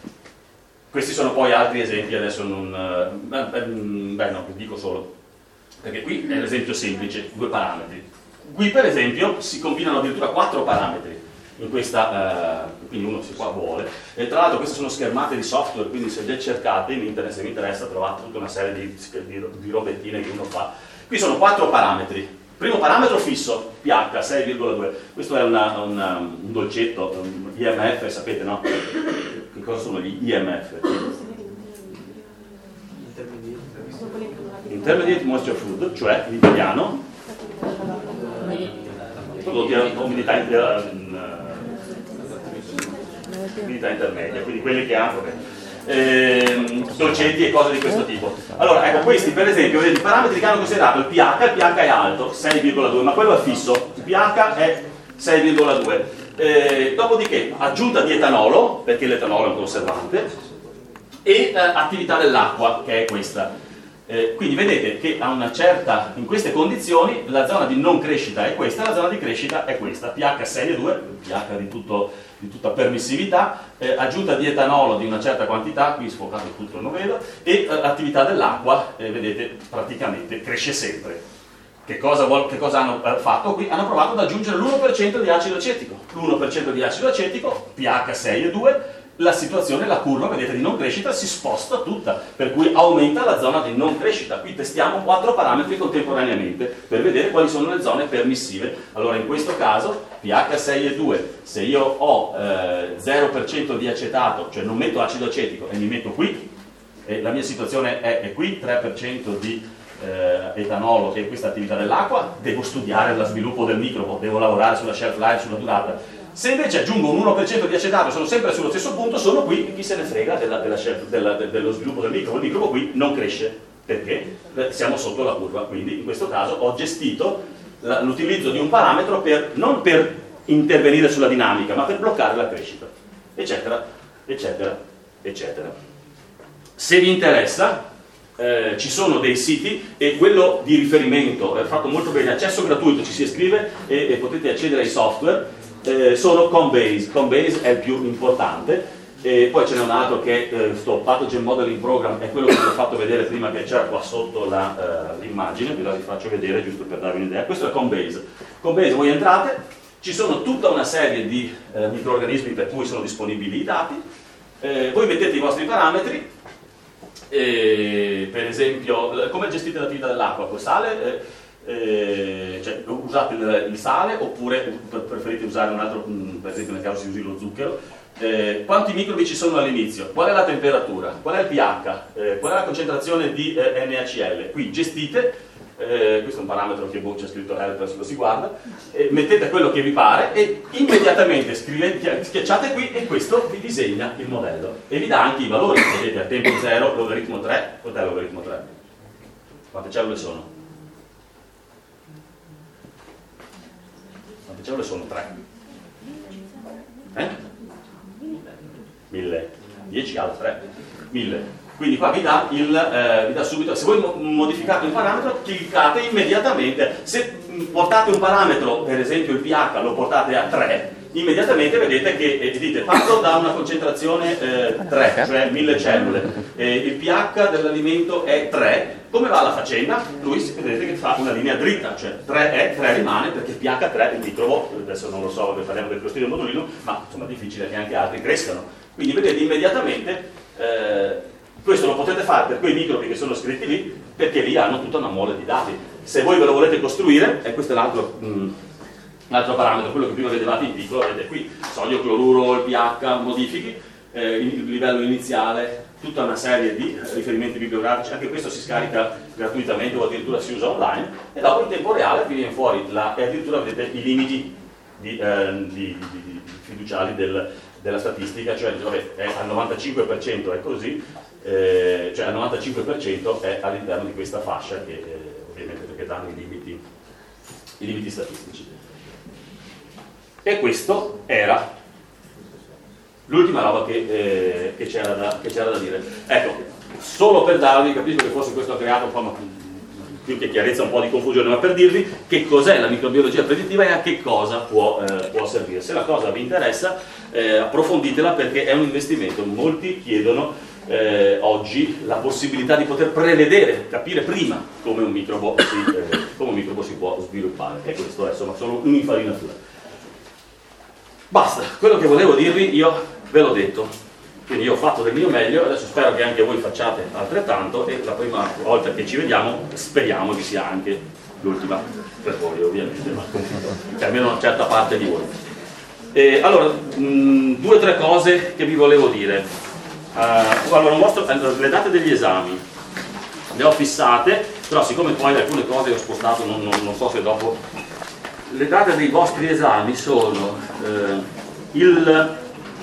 Speaker 2: Questi sono poi altri esempi, adesso non... Eh, beh no, dico solo, perché qui è l'esempio semplice, due parametri. Qui per esempio si combinano addirittura quattro parametri, in questa, eh, quindi uno si qua vuole, e tra l'altro queste sono schermate di software, quindi se le cercate in internet, se vi interessa, trovate tutta una serie di, di, di robettine che uno fa. Qui sono quattro parametri. Primo parametro fisso, pH sei virgola due, questo è una, una, un dolcetto, un I M F, sapete no? Che cosa sono gli I M F? Intermediate Moisture Food, cioè in italiano prodotti a umidità, umidità intermedia, quindi quelli che hanno eh, dolcetti e cose di questo tipo. Allora, ecco, questi per esempio, vedete, i parametri che hanno considerato il pH, il pH è alto, sei virgola due, ma quello è fisso, il pH è sei virgola due. Eh, dopodiché, aggiunta di etanolo, perché l'etanolo è un conservante, e eh, attività dell'acqua, che è questa. Eh, quindi vedete che a una certa, in queste condizioni la zona di non crescita è questa, la zona di crescita è questa, pH sei virgola due, pH di, tutto, di tutta permissività, eh, aggiunta di etanolo di una certa quantità, qui sfocato tutto non vedo, e eh, attività dell'acqua, eh, vedete, praticamente cresce sempre. Che cosa, vuol, che cosa hanno eh, fatto qui? Hanno provato ad aggiungere l'uno per cento di acido acetico, l'uno per cento di acido acetico, pH sei virgola due, la situazione, la curva, vedete, di non crescita si sposta tutta, per cui aumenta la zona di non crescita. Qui testiamo quattro parametri contemporaneamente per vedere quali sono le zone permissive. Allora in questo caso pH sei virgola due, se io ho eh, zero per cento di acetato, cioè non metto acido acetico e mi metto qui, e la mia situazione è, è qui, tre per cento di eh, etanolo e questa attività dell'acqua, devo studiare lo sviluppo del microbo, devo lavorare sulla shelf life, sulla durata. Se invece aggiungo un uno per cento di acetato, sono sempre sullo stesso punto, sono qui, chi se ne frega della, della, della, dello sviluppo del microbo, il microbo qui non cresce, perché siamo sotto la curva. Quindi in questo caso ho gestito l'utilizzo di un parametro per, non per intervenire sulla dinamica, ma per bloccare la crescita, eccetera, eccetera, eccetera. Se vi interessa, eh, ci sono dei siti, e quello di riferimento è fatto molto bene, accesso gratuito, ci si iscrive e, e potete accedere ai software, eh, sono Combase. Combase è il più importante. E poi ce n'è un altro che è eh, sto Pathogen Modeling Program, è quello che vi ho fatto vedere prima, che c'era qua sotto l'immagine, uh, vi la rifaccio vedere giusto per darvi un'idea. Questo è Combase. Combase, voi entrate, ci sono tutta una serie di uh, microorganismi per cui sono disponibili i dati, eh, voi mettete i vostri parametri, eh, per esempio come gestite l'attività dell'acqua, col sale, eh, eh, cioè usate il, il sale oppure preferite usare un altro, mh, per esempio nel caso si usi lo zucchero. Eh, quanti microbi ci sono all'inizio, qual è la temperatura, qual è il pH, eh, qual è la concentrazione di eh, N A C L. Qui gestite, eh, questo è un parametro che boh, c'è scritto helpers, lo si guarda, eh, mettete quello che vi pare e immediatamente scrivete, schiacciate qui e questo vi disegna il modello e vi dà anche i valori. Vedete, a tempo zero logaritmo tre, cos'è logaritmo tre? Quante cellule sono? Quante cellule sono? tre? Eh? mille, dieci al tre, mille. Quindi qua vi dà, il, eh, vi dà subito, se voi modificate un parametro, cliccate immediatamente. Se portate un parametro, per esempio il pH, lo portate a tre, immediatamente vedete che eh, dite parto da una concentrazione eh, tre, cioè mille cellule, eh, il pH dell'alimento è tre, come va la faccenda? Lui vedete che fa una linea dritta, cioè tre è, tre rimane, perché pH tre, il microbo, adesso non lo so, parliamo del clostridio modulino, ma insomma è difficile che anche altri crescano. Quindi vedete immediatamente, eh, questo lo potete fare per quei microbi che sono scritti lì, perché lì hanno tutta una mole di dati. Se voi ve lo volete costruire, e questo è l'altro l'altro parametro, quello che prima vedevate in piccolo, vedete qui, sodio, cloruro, il pH, modifichi, eh, il livello iniziale, tutta una serie di riferimenti bibliografici, anche questo si scarica gratuitamente o addirittura si usa online, e dopo in tempo reale vi viene fuori, la, e addirittura vedete i limiti di, eh, di, di, di fiduciari del, della statistica, cioè vabbè, è al novantacinque per cento è così, eh, cioè al novantacinque per cento è all'interno di questa fascia, che eh, ovviamente perché danno i limiti, i limiti statistici. E questo era l'ultima roba che, eh, che, c'era da, che c'era da dire. Ecco, solo per darvi, capisco che forse questo ha creato un po' più che chiarezza, un po' di confusione, ma per dirvi che cos'è la microbiologia predittiva e a che cosa può, eh, può servire. Se la cosa vi interessa, eh, approfonditela, perché è un investimento. Molti chiedono eh, oggi la possibilità di poter prevedere, capire prima come un microbo si, eh, come un microbo si può sviluppare, e questo è insomma solo un'infarinatura. Basta, quello che volevo dirvi io ve l'ho detto, quindi io ho fatto del mio meglio, adesso spero che anche voi facciate altrettanto, e la prima volta che ci vediamo speriamo che sia anche l'ultima per voi ovviamente, ma che almeno una certa parte di voi. E allora, mh, due o tre cose che vi volevo dire. Uh, allora, un vostro, le date degli esami le ho fissate, però siccome poi alcune cose ho spostato, non, non, non so se dopo... Le date dei vostri esami sono eh, il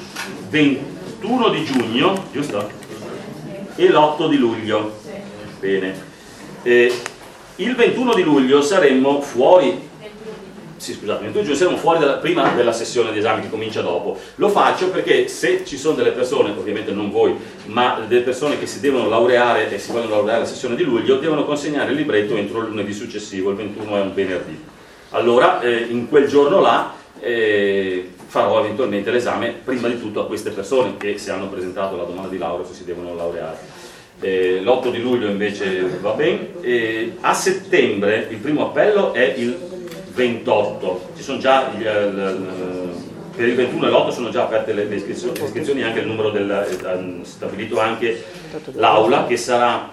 Speaker 2: ventuno di giugno, giusto? E l'otto di luglio. Bene. Eh, il ventuno di luglio saremmo fuori, sì scusate, il ventuno di giugno saremmo fuori dalla, prima della sessione di esami che comincia dopo. Lo faccio perché se ci sono delle persone, ovviamente non voi, ma delle persone che si devono laureare e si vogliono laureare la sessione di luglio, devono consegnare il libretto entro il lunedì successivo, il ventuno è un venerdì. Allora, eh, in quel giorno là eh, farò eventualmente l'esame prima di tutto a queste persone che si hanno presentato la domanda di laurea, se si devono laureare. Eh, l'otto di luglio invece va bene. Eh, a settembre il primo appello è il ventotto, ci sono già gli, l, per il ventuno e l'otto sono già aperte le, le, iscrizioni, le iscrizioni, anche il numero del, hanno stabilito anche l'aula, che sarà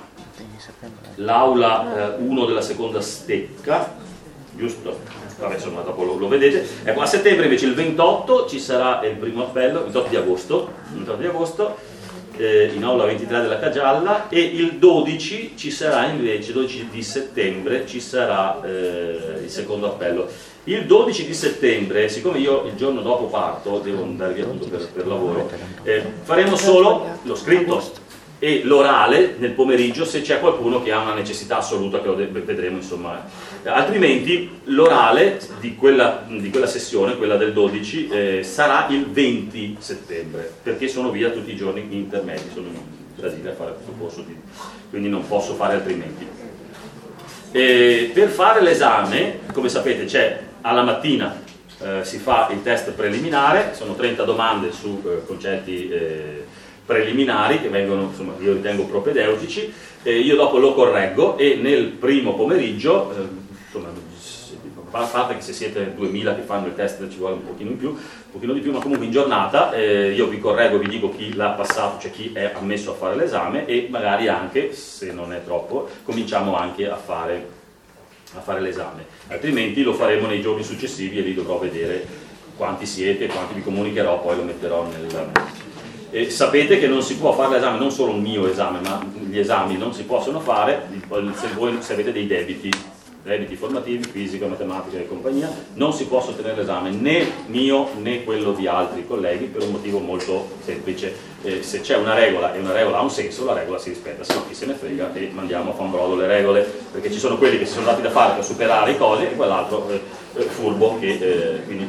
Speaker 2: l'aula uno della seconda stecca, giusto? Vabbè, insomma, dopo lo, lo vedete. Ecco, a settembre invece il ventotto ci sarà il primo appello, il ventotto di agosto, ventotto di agosto eh, in aula ventitré della Cagialla, e il dodici ci sarà invece, dodici di settembre ci sarà eh, il secondo appello. Il dodici di settembre, siccome io il giorno dopo parto, devo andare via tutto per, per lavoro, eh, faremo solo lo scritto,
Speaker 1: e l'orale nel pomeriggio se c'è qualcuno che ha una necessità assoluta, che lo vedremo insomma. Altrimenti l'orale di quella, di quella sessione, quella del dodici, eh, sarà il venti settembre, perché sono via tutti i giorni intermedi, sono in Brasile a fare questo corso, di, quindi non posso fare altrimenti. E per fare l'esame, come sapete, c'è alla mattina eh, si fa il test preliminare, sono trenta domande su eh, concetti eh, preliminari che vengono, insomma, io ritengo propedeutici, eh, io dopo lo correggo e nel primo pomeriggio, eh, insomma, a parte che se siete duemila che fanno il test ci vuole un pochino in più, un pochino di più, ma comunque in giornata eh, io vi correggo, vi dico chi l'ha passato, cioè chi è ammesso a fare l'esame, e magari anche, se non è troppo, cominciamo anche a fare, a fare l'esame, altrimenti lo faremo nei giorni successivi e lì dovrò vedere quanti siete, quanti vi comunicherò, poi lo metterò nel... E sapete che non si può fare l'esame, non solo un mio esame, ma gli esami non si possono fare se voi se avete dei debiti, debiti formativi, fisica, matematica e compagnia, non si può sostenere l'esame né mio né quello di altri colleghi, per un motivo molto semplice. Eh, se c'è una regola e una regola ha un senso, la regola si rispetta, se no chi se ne frega e mandiamo a fanbrodo le regole, perché ci sono quelli che si sono dati da fare per superare i cosi e quell'altro eh, eh, furbo che eh, quindi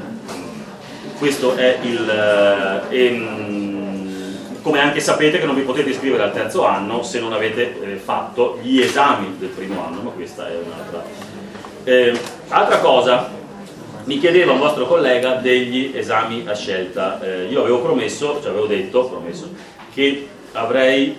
Speaker 1: questo è il eh, e, come anche sapete che non vi potete iscrivere al terzo anno se non avete eh, fatto gli esami del primo anno, ma questa è un'altra. Eh, altra cosa, mi chiedeva un vostro collega degli esami a scelta. Eh, io avevo promesso, cioè avevo detto, promesso, che avrei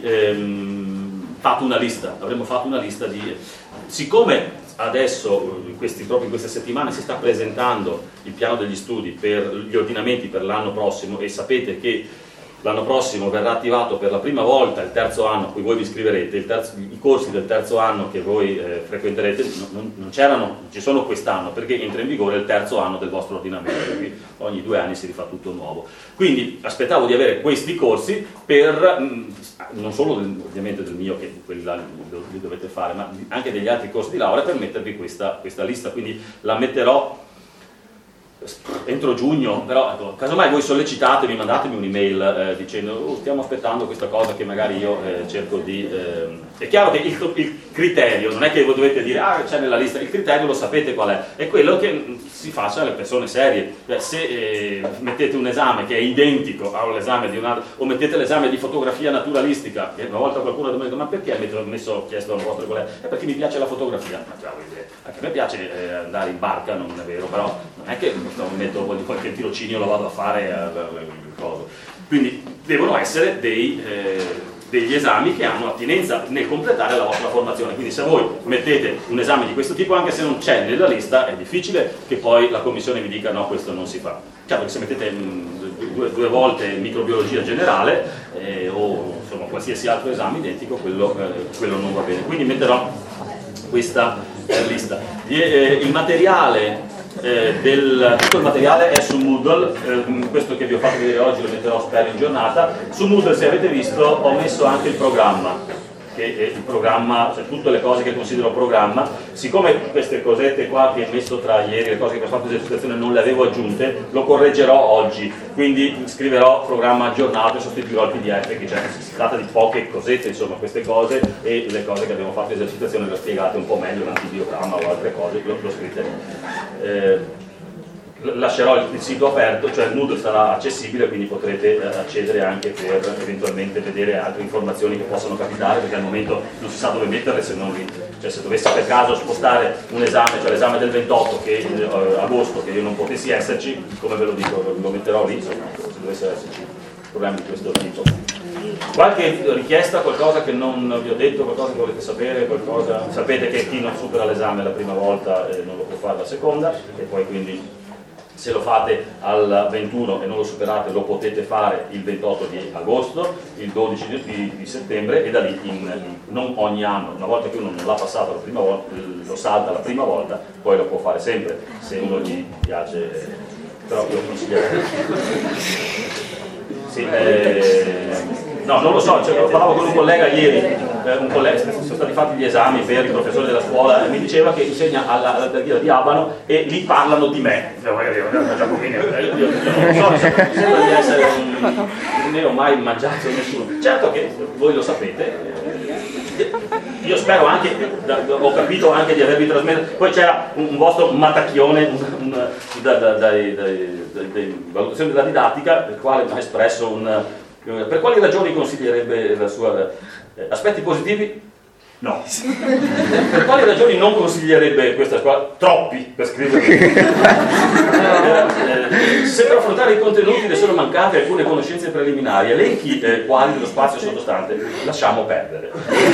Speaker 1: ehm, fatto una lista, avremmo fatto una lista di... Siccome adesso, in questi, proprio in queste settimane, si sta presentando il piano degli studi per gli ordinamenti per l'anno prossimo e sapete che l'anno prossimo verrà attivato per la prima volta il terzo anno a cui voi vi iscriverete, il terzo, i corsi del terzo anno che voi eh, frequenterete non, non c'erano, non ci sono quest'anno perché entra in vigore il terzo anno del vostro ordinamento, quindi ogni due anni si rifà tutto nuovo. Quindi aspettavo di avere questi corsi per, mh, non solo del, ovviamente del mio che quelli là li dovete fare, ma anche degli altri corsi di laurea per mettervi questa, questa lista, quindi la metterò entro giugno, però ecco, casomai voi sollecitatemi, mandatemi un'email eh, dicendo oh, stiamo aspettando questa cosa che magari io eh, cerco di... Eh... È chiaro che il, il criterio, non è che voi dovete dire ah c'è nella lista, il criterio lo sapete qual è, è quello che si faccia alle persone serie. Cioè, se eh, mettete un esame che è identico all'esame di un altro, o mettete l'esame di fotografia naturalistica, che una volta qualcuno mi ha detto ma perché ho messo, ho chiesto al vostro collega, è perché mi piace la fotografia, ma già, anche a me piace eh, andare in barca, non è vero, però non è che mi metto qualche tirocinio lo vado a fare eh, cosa. Quindi devono essere dei, eh, degli esami che hanno attinenza nel completare la vostra formazione, quindi se voi mettete un esame di questo tipo anche se non c'è nella lista è difficile che poi la commissione vi dica no questo non si fa. Chiaro che se mettete mh, due, due volte microbiologia generale eh, o insomma qualsiasi altro esame identico quello, eh, quello non va bene, quindi metterò questa eh, lista. Eh, il materiale Eh, del, tutto il materiale è su Moodle, eh, questo che vi ho fatto vedere oggi lo metterò spero in giornata. Su Moodle, se avete visto, ho messo anche il programma, che è il programma, cioè tutte le cose che considero programma. Siccome queste cosette qua che ho messo tra ieri, le cose che ho fatto esercitazione non le avevo aggiunte, lo correggerò oggi, quindi scriverò programma aggiornato e sostituirò il P D F, che cioè, si tratta di poche cosette, insomma queste cose, e le cose che abbiamo fatto esercitazione le ho spiegate un po' meglio, l'antibiogramma o altre cose, l'ho scritte lì. Eh, lascerò il sito aperto, cioè il Moodle sarà accessibile, quindi potrete accedere anche per eventualmente vedere altre informazioni che possono capitare, perché al momento non si sa dove metterle, se non lì, cioè se dovessi per caso spostare un esame, cioè l'esame del ventotto che eh, agosto, che io non potessi esserci, come ve lo dico, lo metterò lì, insomma, se dovessero esserci problemi di questo tipo. Qualche richiesta, qualcosa che non vi ho detto, qualcosa che volete sapere, qualcosa... Sapete che chi non supera l'esame la prima volta eh, non lo può fare la seconda, e poi quindi se lo fate al ventuno e non lo superate lo potete fare il ventotto di agosto, il dodici di, di settembre e da lì in, in, non ogni anno, una volta che uno non l'ha passato la prima volta, lo salta la prima volta, poi lo può fare sempre se uno gli piace, però io consiglierei. Sì, eh, no, non lo so, cioè, parlavo con un collega ieri.
Speaker 2: eh, un collega, sono stati fatti gli esami per i professori della scuola, mi diceva che insegna alla, all'alberghiera di Abano e lì parlano di me. Io, io, io, io, io non so, sembra di essere un, non ne ho mai mangiato nessuno. Certo che voi lo sapete. Io spero anche, ho capito anche di avervi trasmesso, poi c'era un, un vostro matacchione un, un, da, da, dai, dai, dai, dai valutazioni della didattica, il quale mi ha espresso un... Per quali ragioni consiglierebbe la sua... Eh, aspetti positivi? No. Per quali ragioni non consiglierebbe questa scuola? Troppi, per scrivere. eh, se per affrontare i contenuti le sono mancate alcune conoscenze preliminari, elenchi eh, quali dello spazio sottostante, lasciamo perdere.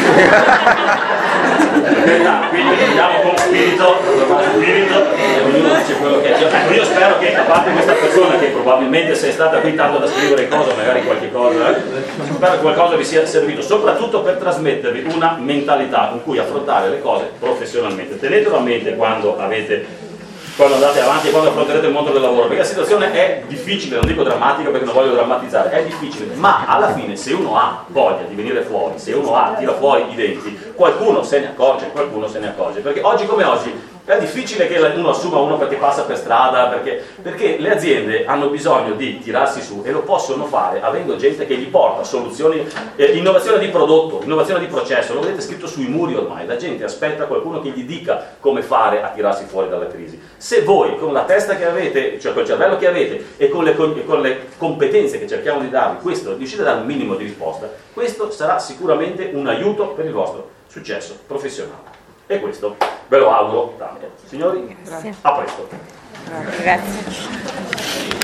Speaker 2: Verità, quindi andiamo con spirito, spirito e ognuno dice quello che è. Ecco, io spero che, a parte questa persona che probabilmente se è stata qui tanto da scrivere cose, magari qualche cosa, eh, spero che qualcosa vi sia servito, soprattutto per trasmettervi una mentalità con cui affrontare le cose professionalmente. Tenetelo a mente quando avete, quando andate avanti e quando affronterete il mondo del lavoro, perché la situazione è difficile, non dico drammatica perché non voglio drammatizzare, è difficile, ma alla fine se uno ha voglia di venire fuori, se uno ha, tira fuori i denti, qualcuno se ne accorge, qualcuno se ne accorge, perché oggi come oggi è difficile che uno assuma uno perché passa per strada, perché, perché le aziende hanno bisogno di tirarsi su e lo possono fare avendo gente che gli porta soluzioni, eh, innovazione di prodotto, innovazione di processo, lo vedete scritto sui muri ormai, la gente aspetta qualcuno che gli dica come fare a tirarsi fuori dalla crisi. Se voi con la testa che avete, cioè col cervello che avete e con le, con le competenze che cerchiamo di darvi, questo riuscite a dare un minimo di risposta, questo sarà sicuramente un aiuto per il vostro successo professionale. E questo ve lo auguro tanto. Signori,
Speaker 3: Grazie.
Speaker 2: a presto.
Speaker 3: Grazie.